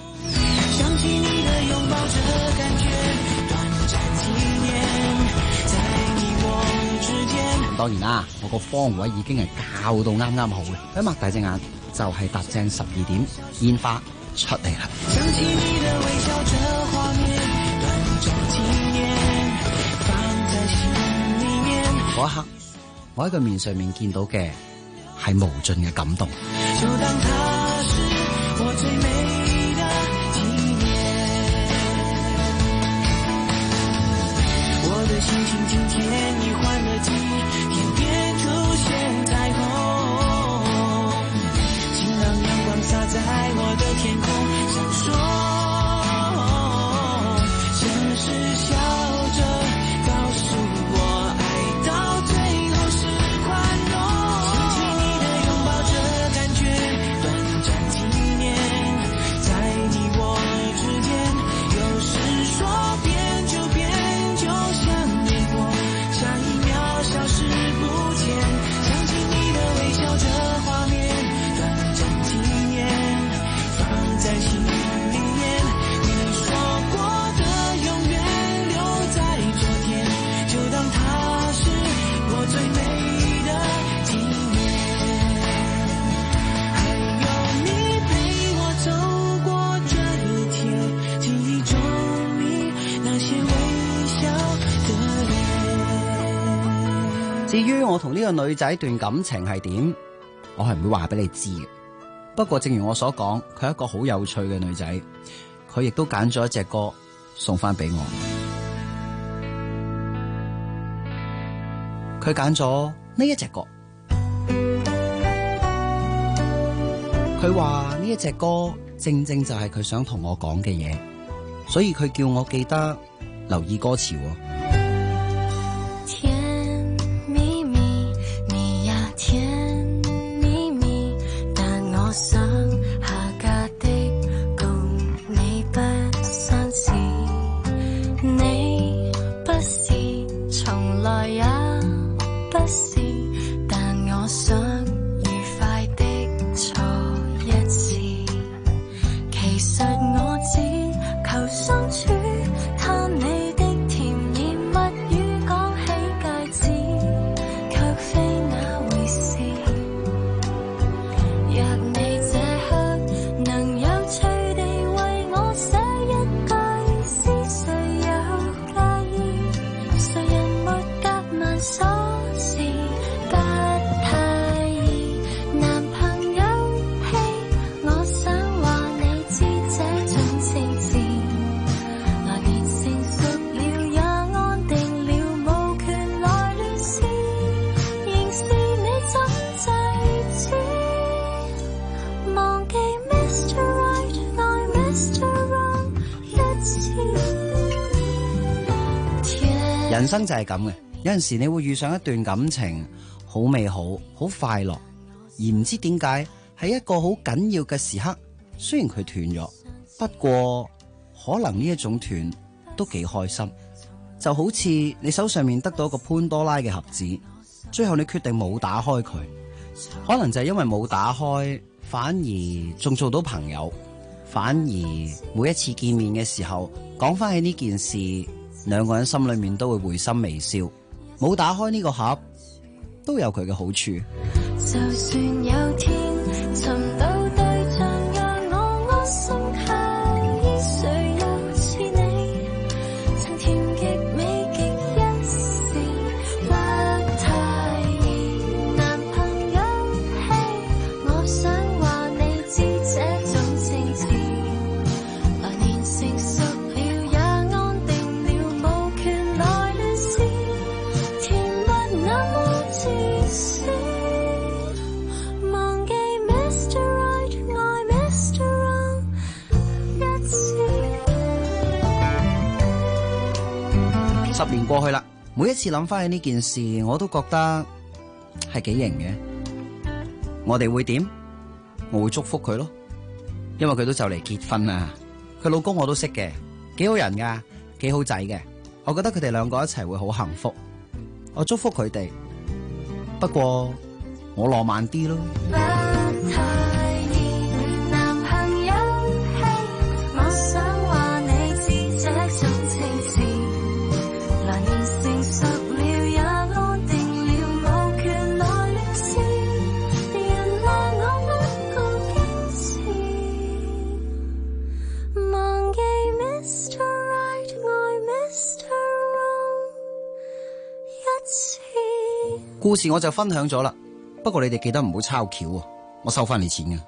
咁當然啦，我個方位已經係校到啱啱好嘅，一擘大隻眼就係踏正12點，煙花出嚟啦。嗰一刻，我喺佢面上面見到嘅係無盡嘅感動。就當它是我最美的紀念，我的心情今天已換了季，天邊出現彩虹，請讓陽光灑在我的天空閃爍。城市笑着告訴我，愛到最後是寬容。想起你的擁抱着感覺，短暫紀念，在你我之間，有時說變就變，就像煙火，下一秒消失不見。想起你的微笑着畫面，短暫紀念，放在心裡面。你說過的永遠留在昨天，就當它是我最美的紀念。還有你陪我走過這一天，記憶中你那些微笑的臉。至於我同呢個女仔段感情係點，我係唔會話俾你知嘅。不過正如我所講，佢係一個好有趣嘅女仔，佢亦都揀咗一隻歌送翻俾我。佢揀咗呢一隻歌，佢話呢一隻歌正正就係佢想同我講嘅嘢，所以佢叫我記得留意歌詞喎。 甜蜜蜜，你呀甜蜜蜜，但我想下架的共你不相似，你不是從來也不是，但我想愉快的錯一次。其實我只求相處，貪你的甜言人生就係咁嘅，有陣時你會遇上一段感情好美好、好快樂，而唔知點解喺一個好緊要嘅時刻，雖然佢斷咗，不過可能呢一種斷都幾開心。就好似你手上面得到一個潘多拉嘅盒子，最後你決定冇打開佢，可能就係因為冇打開，反而仲做到朋友，反而每一次見面嘅時候講翻起呢件事，兩個人心裏面都會會心微笑。冇打開呢個盒都有佢嘅好處。 就算有天尋到對象，讓我安心靠依，誰又似你曾甜極美極一時，不太易。男朋友，嘿，我想話你知這種情詞，來年成熟了也安定了，無權來亂試，甜蜜那麼自私。忘記 Mr. Right 愛 Mr. Wrong 一次。 10年過去啦，每一次諗翻起呢件事，我都覺得係幾型嘅。我哋會點？我會祝福佢咯，因為佢都就嚟結婚啦。佢老公我都識嘅，幾好人噶，幾好仔嘅。我覺得佢哋兩個一齊會好幸福，我祝福佢哋。不過我浪漫啲咯。 不太易，男朋友，嘿，我想話你知這種情詞，來年成熟了也安定了，無權來亂試，人話我不夠矜持，忘記 Mr. Right 愛 Mr. Wrong 一次。 故事我就分享咗啦，不過你哋記得唔好抄橋啊，我收翻你錢嘅。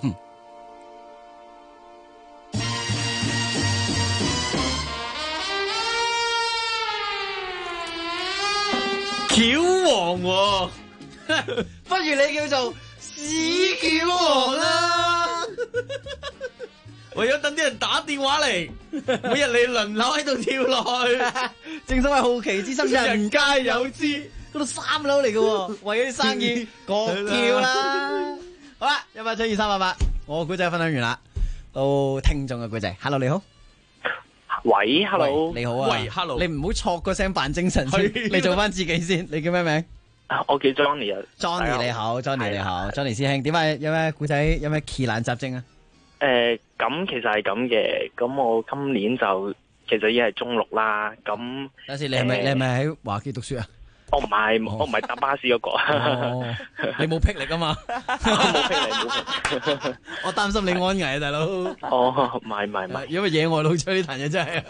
橋王喎， 不如你叫做屎橋王啦。 為咗等啲人打電話嚟，每日你輪流喺度跳落去， 正所謂好奇之心人皆有之。 嗰度3樓嚟嘅喎，為咗啲生意各跳啦。好啦，172-388，我古仔分享完啦，到聽眾嘅古仔。Hello， 你好。 喂 ，Hello， 你好啊。 喂 ，Hello， 你唔好錯個聲扮精神先，你做翻自己先。你叫咩名？ 我叫 Johnny 啊。 Johnny 你好 ，Johnny 你好 ，Johnny 師兄，點解有咩古仔？有咩奇難雜症啊？ 咁其實係咁嘅，咁我今年就其實已經係中6啦。咁等陣，你係咪喺華基讀書啊？ 我唔係搭巴士嗰個。 你冇霹靂啊嘛？ 冇霹靂。 我擔心你安危啊，大佬。 哦，唔係， 因為野外露出呢壇嘢真係。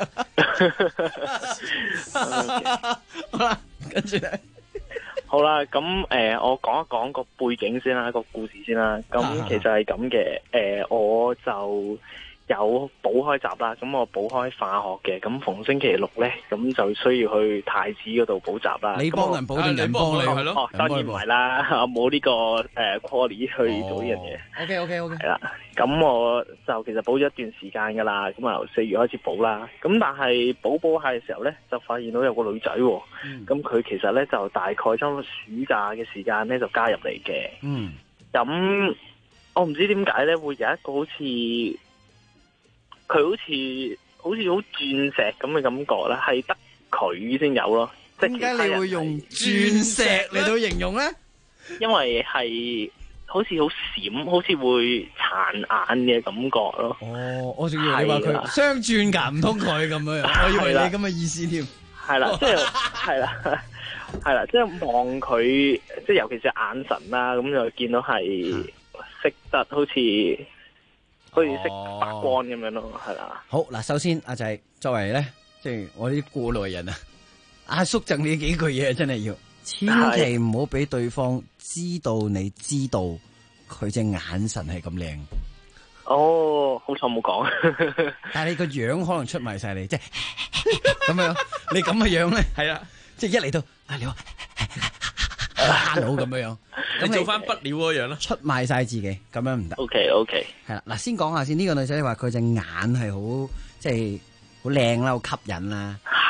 好啦，跟住咧。 好啦，咁我講一講個背景先啦，個故事先啦。咁其實係咁嘅，我就有補開習啦，咁我補開化學嘅，咁逢星期6咧，咁就需要去太子嗰度補習啦。 你幫人補定人幫你係咯？ 當然唔係啦，我冇呢個quality 去做呢樣嘢。 OK。 係啦，咁我就其實補咗一段時間噶啦，咁啊由4月開始補啦。咁但係補下嘅時候咧，就發現到有個女仔喎，咁佢其實咧就大概差唔多暑假嘅時間咧就加入嚟嘅。咁我唔知點解咧會有一個好似佢好似好鑽石咁嘅感覺咧，係得佢先有咯。 點解你會用鑽石嚟到形容咧？ 因為係好似好閃，好似會殘眼嘅感覺咯。 哦，我仲以為你話佢雙鑽㗎，唔通佢咁樣？我以為你咁嘅意思添。 係啦，即係係啦，即係望佢，即係尤其是眼神啦，咁就見到係識得好似識發光咁樣咯，係啦。 好嗱，首先阿仔作為咧，即係我啲過來人啊，阿叔贈你幾句嘢，真係要千祈唔好俾對方知道你知道佢隻眼神係咁靚。 哦，好彩冇講。 但係你個樣可能出賣晒你，即係咁樣。你咁嘅樣咧， 係啊， 即係一嚟到啊，你好 hello 咁樣， 咁你做翻不了嗰樣咯， 出賣晒自己，咁樣唔得。 OK， 係啦，嗱，先講下先，呢個女仔話佢隻眼係好即係好靚啦，好吸引啦。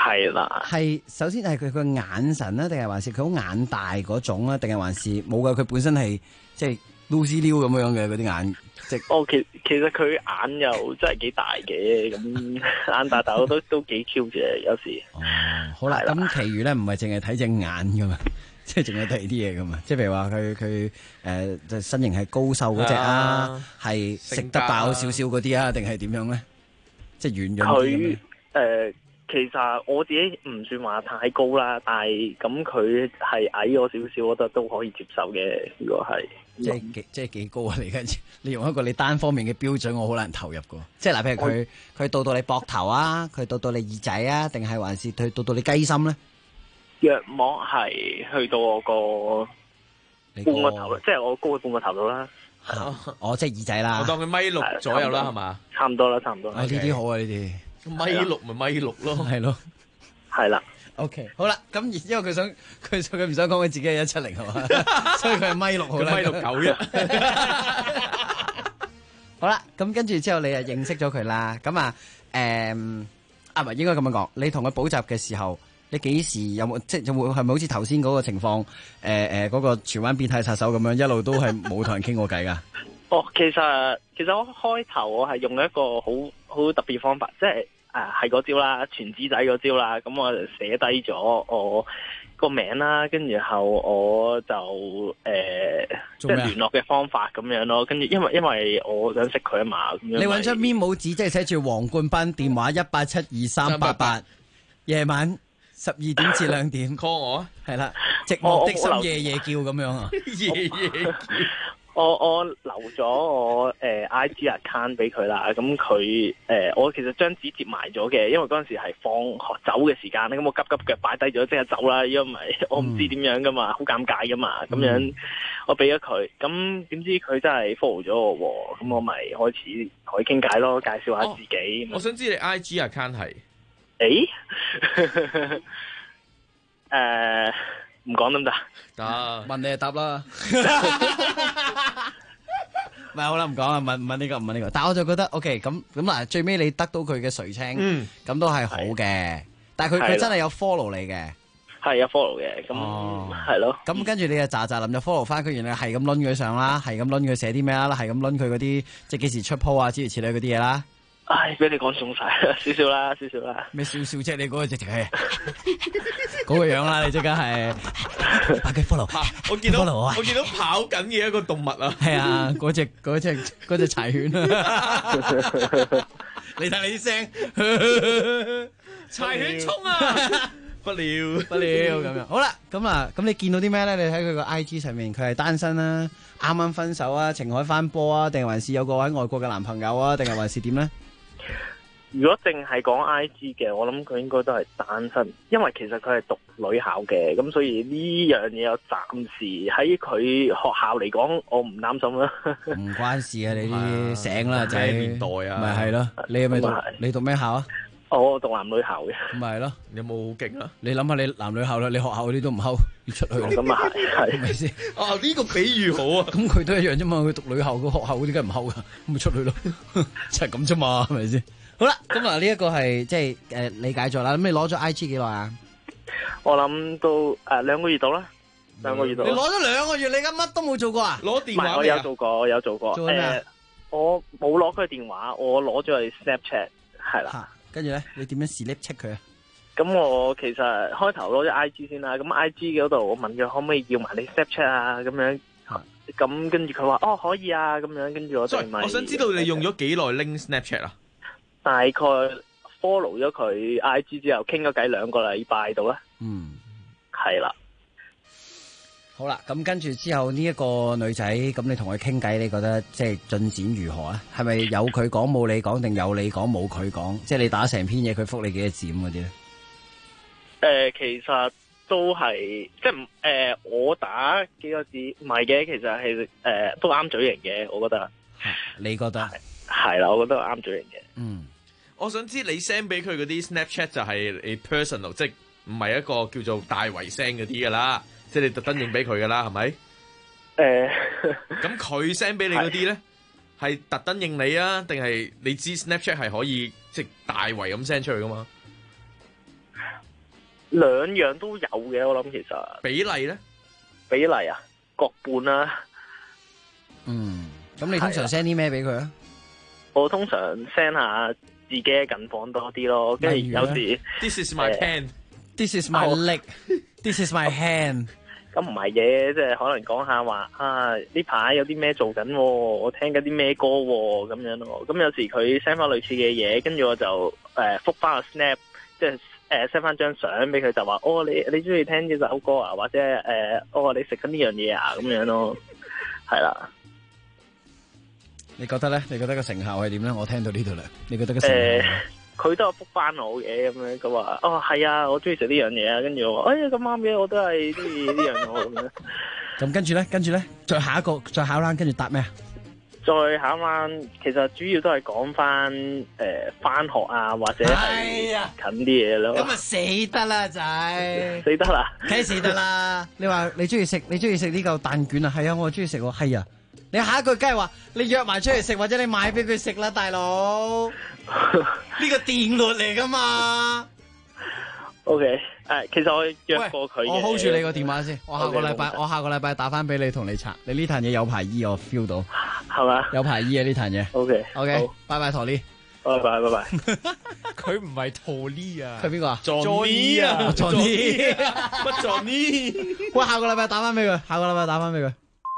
係啦。 係首先係佢個眼神啦，定係還是佢好眼大嗰種啊？定係還是冇㗎？佢本身係即係撈絲溜咁樣嘅嗰啲眼，即係其實佢眼又真係幾大嘅，咁眼大大都幾 Q 嘅有時。 好啦，咁其餘咧唔係淨係睇隻眼噶嘛，即係仲有第二啲嘢噶嘛，即係譬如話佢就身形係高瘦嗰隻啊，係食得飽少少嗰啲啊，定係點樣咧？即係圓潤啲咁樣。 其實我自己唔算話太高啦，但係咁佢係矮我少少，我覺得都可以接受嘅。如果係即係幾高啊？你而家你用一個你單方面嘅標準，我好難投入噶。即係嗱，譬如佢到你膊頭啊，佢到你耳仔啊，定係還是佢到你雞心咧？ 約莫係去到我個半個頭，即係我高佢半個頭度啦。 即係耳仔啦。 我當佢米6左右啦，係嘛？ 差唔多啦，差唔多。 呢啲好啊，呢啲。 米6咪米6咯， 係咯， 係啦。 OK， 好啦，咁因為佢唔想講佢自己係170係嘛，所以佢係米6好啦， 米691。 好啦，咁跟住之後你就認識咗佢啦，咁唔係應該咁樣講，你同佢補習嘅時候，你幾時有冇即係係咪好似頭先嗰個情況？嗰個荃灣變態殺手咁樣，一路都係冇同人傾過偈噶？ 其實我開頭我係用一個好特別方法，即係係嗰招啦，傳紙仔嗰招啦，咁我就寫低咗我個名啦，跟住後我就即係聯絡嘅方法咁樣咯，跟住因為我想識佢啊嘛，咁樣你揾張 memo 紙，即係寫住黃冠斌電話1872388，夜晚12點至2點 call 我啊， 係啦，寂寞的深夜夜叫咁樣啊， 夜叫。 我留咗我IG account 俾佢啦，咁佢我其實張紙摺埋咗嘅，因為嗰陣時係放學走嘅時間咧，咁我急腳擺低咗即刻走啦，因為我唔知點樣噶嘛，好尷尬噶嘛，咁樣我俾咗佢，咁點知佢真係 follow 咗我喎，咁我咪開始同佢傾偈咯，介紹下自己。 我想知你 IG account 係？ 唔講得唔得？ 得， 問你就答啦。唔係好啦，唔講啦，問呢個。但係我就覺得 OK， 咁嗱，最尾你得到佢嘅垂青，咁都係好嘅。但係佢真係有 follow 你嘅， 係有 follow 嘅，咁係咯。 咁跟住你就喳林就 follow 翻佢，原來係咁攆佢上啦，係咁攆佢寫啲咩啦，係咁攆佢嗰啲即係幾時出 po 啊，諸如此類嗰啲嘢啦。 唉，俾你講中晒啦，少少啦。 咩少少啫？你嗰個直情係嗰個樣啦，你即刻係把佢 follow。 我見到跑緊嘅一個動物啊， 係啊，嗰隻柴犬啊，你睇你啲聲， 柴犬衝啊！不了咁樣。好啦，咁你見到啲咩咧？你睇佢個 IG 上面，佢係單身啦，啱啱分手啊，情海翻波啊，定還是有個喺外國嘅男朋友啊，定係還是點咧？ 如果淨係講 IG 嘅，我諗佢應該都係單身，因為其實佢係讀女校嘅，咁所以呢樣嘢我暫時喺佢學校嚟講，我唔擔心啦。 唔關事啊，你啲醒啦仔， 年代啊， 咪係咯？你係咪你讀咩校啊？ 我讀男女校嘅。 咪係咯？ 你有冇好勁啊？ 你諗下你男女校啦，你學校嗰啲都唔溝，要出去。 咁啊係咪先？ 呢個比喻好啊！ 咁佢都一樣啫嘛，佢讀女校個學校嗰啲梗係唔溝噶，咁咪出去咯，就係咁啫嘛，係咪先？好啦，咁呢一個係即係理解咗啦。咁你攞咗 IG 幾耐啊？ 我諗都2個月到啦，2個月到。 你攞咗2個月，你而家乜都冇做過啊？ 攞電話我有做過。 做咩？ 我冇攞佢電話，我攞咗去 Snapchat 係啦。 跟住咧，你點樣 select check 佢啊？ 咁我其實開頭攞咗 IG 先啦，咁 IG 嗰度我問佢可唔可以要埋你 Snapchat 啊？咁樣。咁跟住佢話可以啊，咁樣跟住我哋咪。 我想知道你用咗幾耐拎 Snapchat 啊？ 大概 follow 咗佢 IG 之後，傾咗偈2個禮拜到啦。係啦。 好啦，咁跟住之後呢一個女仔，咁你同佢傾偈，你覺得即係進展如何啊？係咪有佢講冇你講，定有你講冇佢講？即係你打成篇嘢，佢覆你幾個字咁嗰啲咧？ 其實都係即係我打幾個字唔係嘅，其實係都啱嘴型嘅，我覺得。 你覺得？ 係啦，我覺得啱嘴型嘅。 我想知你 send 俾佢嗰啲 Snapchat 就係你 personal， 即係唔係一個叫做大圍聲嗰啲噶啦，即係你特登影俾佢噶啦，係咪？咁佢 send 俾你嗰啲咧，係特登應你啊，定係你知 Snapchat 係可以即係大圍咁 send 出去噶嘛？ 兩樣都有嘅，我諗其實比例咧， 比例啊，各半啦。 咁你通常 send 啲咩俾佢啊？ 我通常 send 下自己嘅近況多啲咯，跟住有時 This is my pen，This is my leg，This is my hand。 咁唔係嘅，即係可能講下話啊，呢排有啲咩做緊，我聽緊啲咩歌咁樣咯。咁有時佢 send 翻類似嘅嘢，跟住我就覆翻個 snap， 即係send 翻張相俾佢，就話哦你中意聽呢首歌啊，或者你食緊呢樣嘢啊咁樣咯，係啦。 你覺得咧？你覺得個成效係點咧？我聽到呢度啦，你覺得個成效？ 佢都有覆翻我嘅咁樣，佢話係啊，我中意食呢樣嘢啊，跟住我話咁啱嘅，我都係中意呢樣嘢咁樣。咁跟住咧，再考 round， 跟住答咩啊？ 再考 round， 其實主要都係講翻翻學啊，或者係近啲嘢咯。 咁啊死得啦仔！ 死得啦！ 梗死得啦！你話你中意食呢嚿蛋卷啊？係啊，我中意食喎。係啊。你下一句梗係話你約埋出嚟食，或者你買俾佢食啦，大佬。呢個定律嚟噶嘛 ？OK， 其實我約過佢。 我 hold 住你個電話先，我下個禮拜打翻俾你，同你拆。你呢壇嘢有排醫，我 feel 到。 係嘛？ 有排醫啊呢壇嘢。OK， 拜拜，陀利。 拜拜。 佢唔係陀利啊， 佢邊個啊 ？Johnny 啊 ，Johnny。 乜 Johnny？ 喂，下個禮拜打翻俾佢。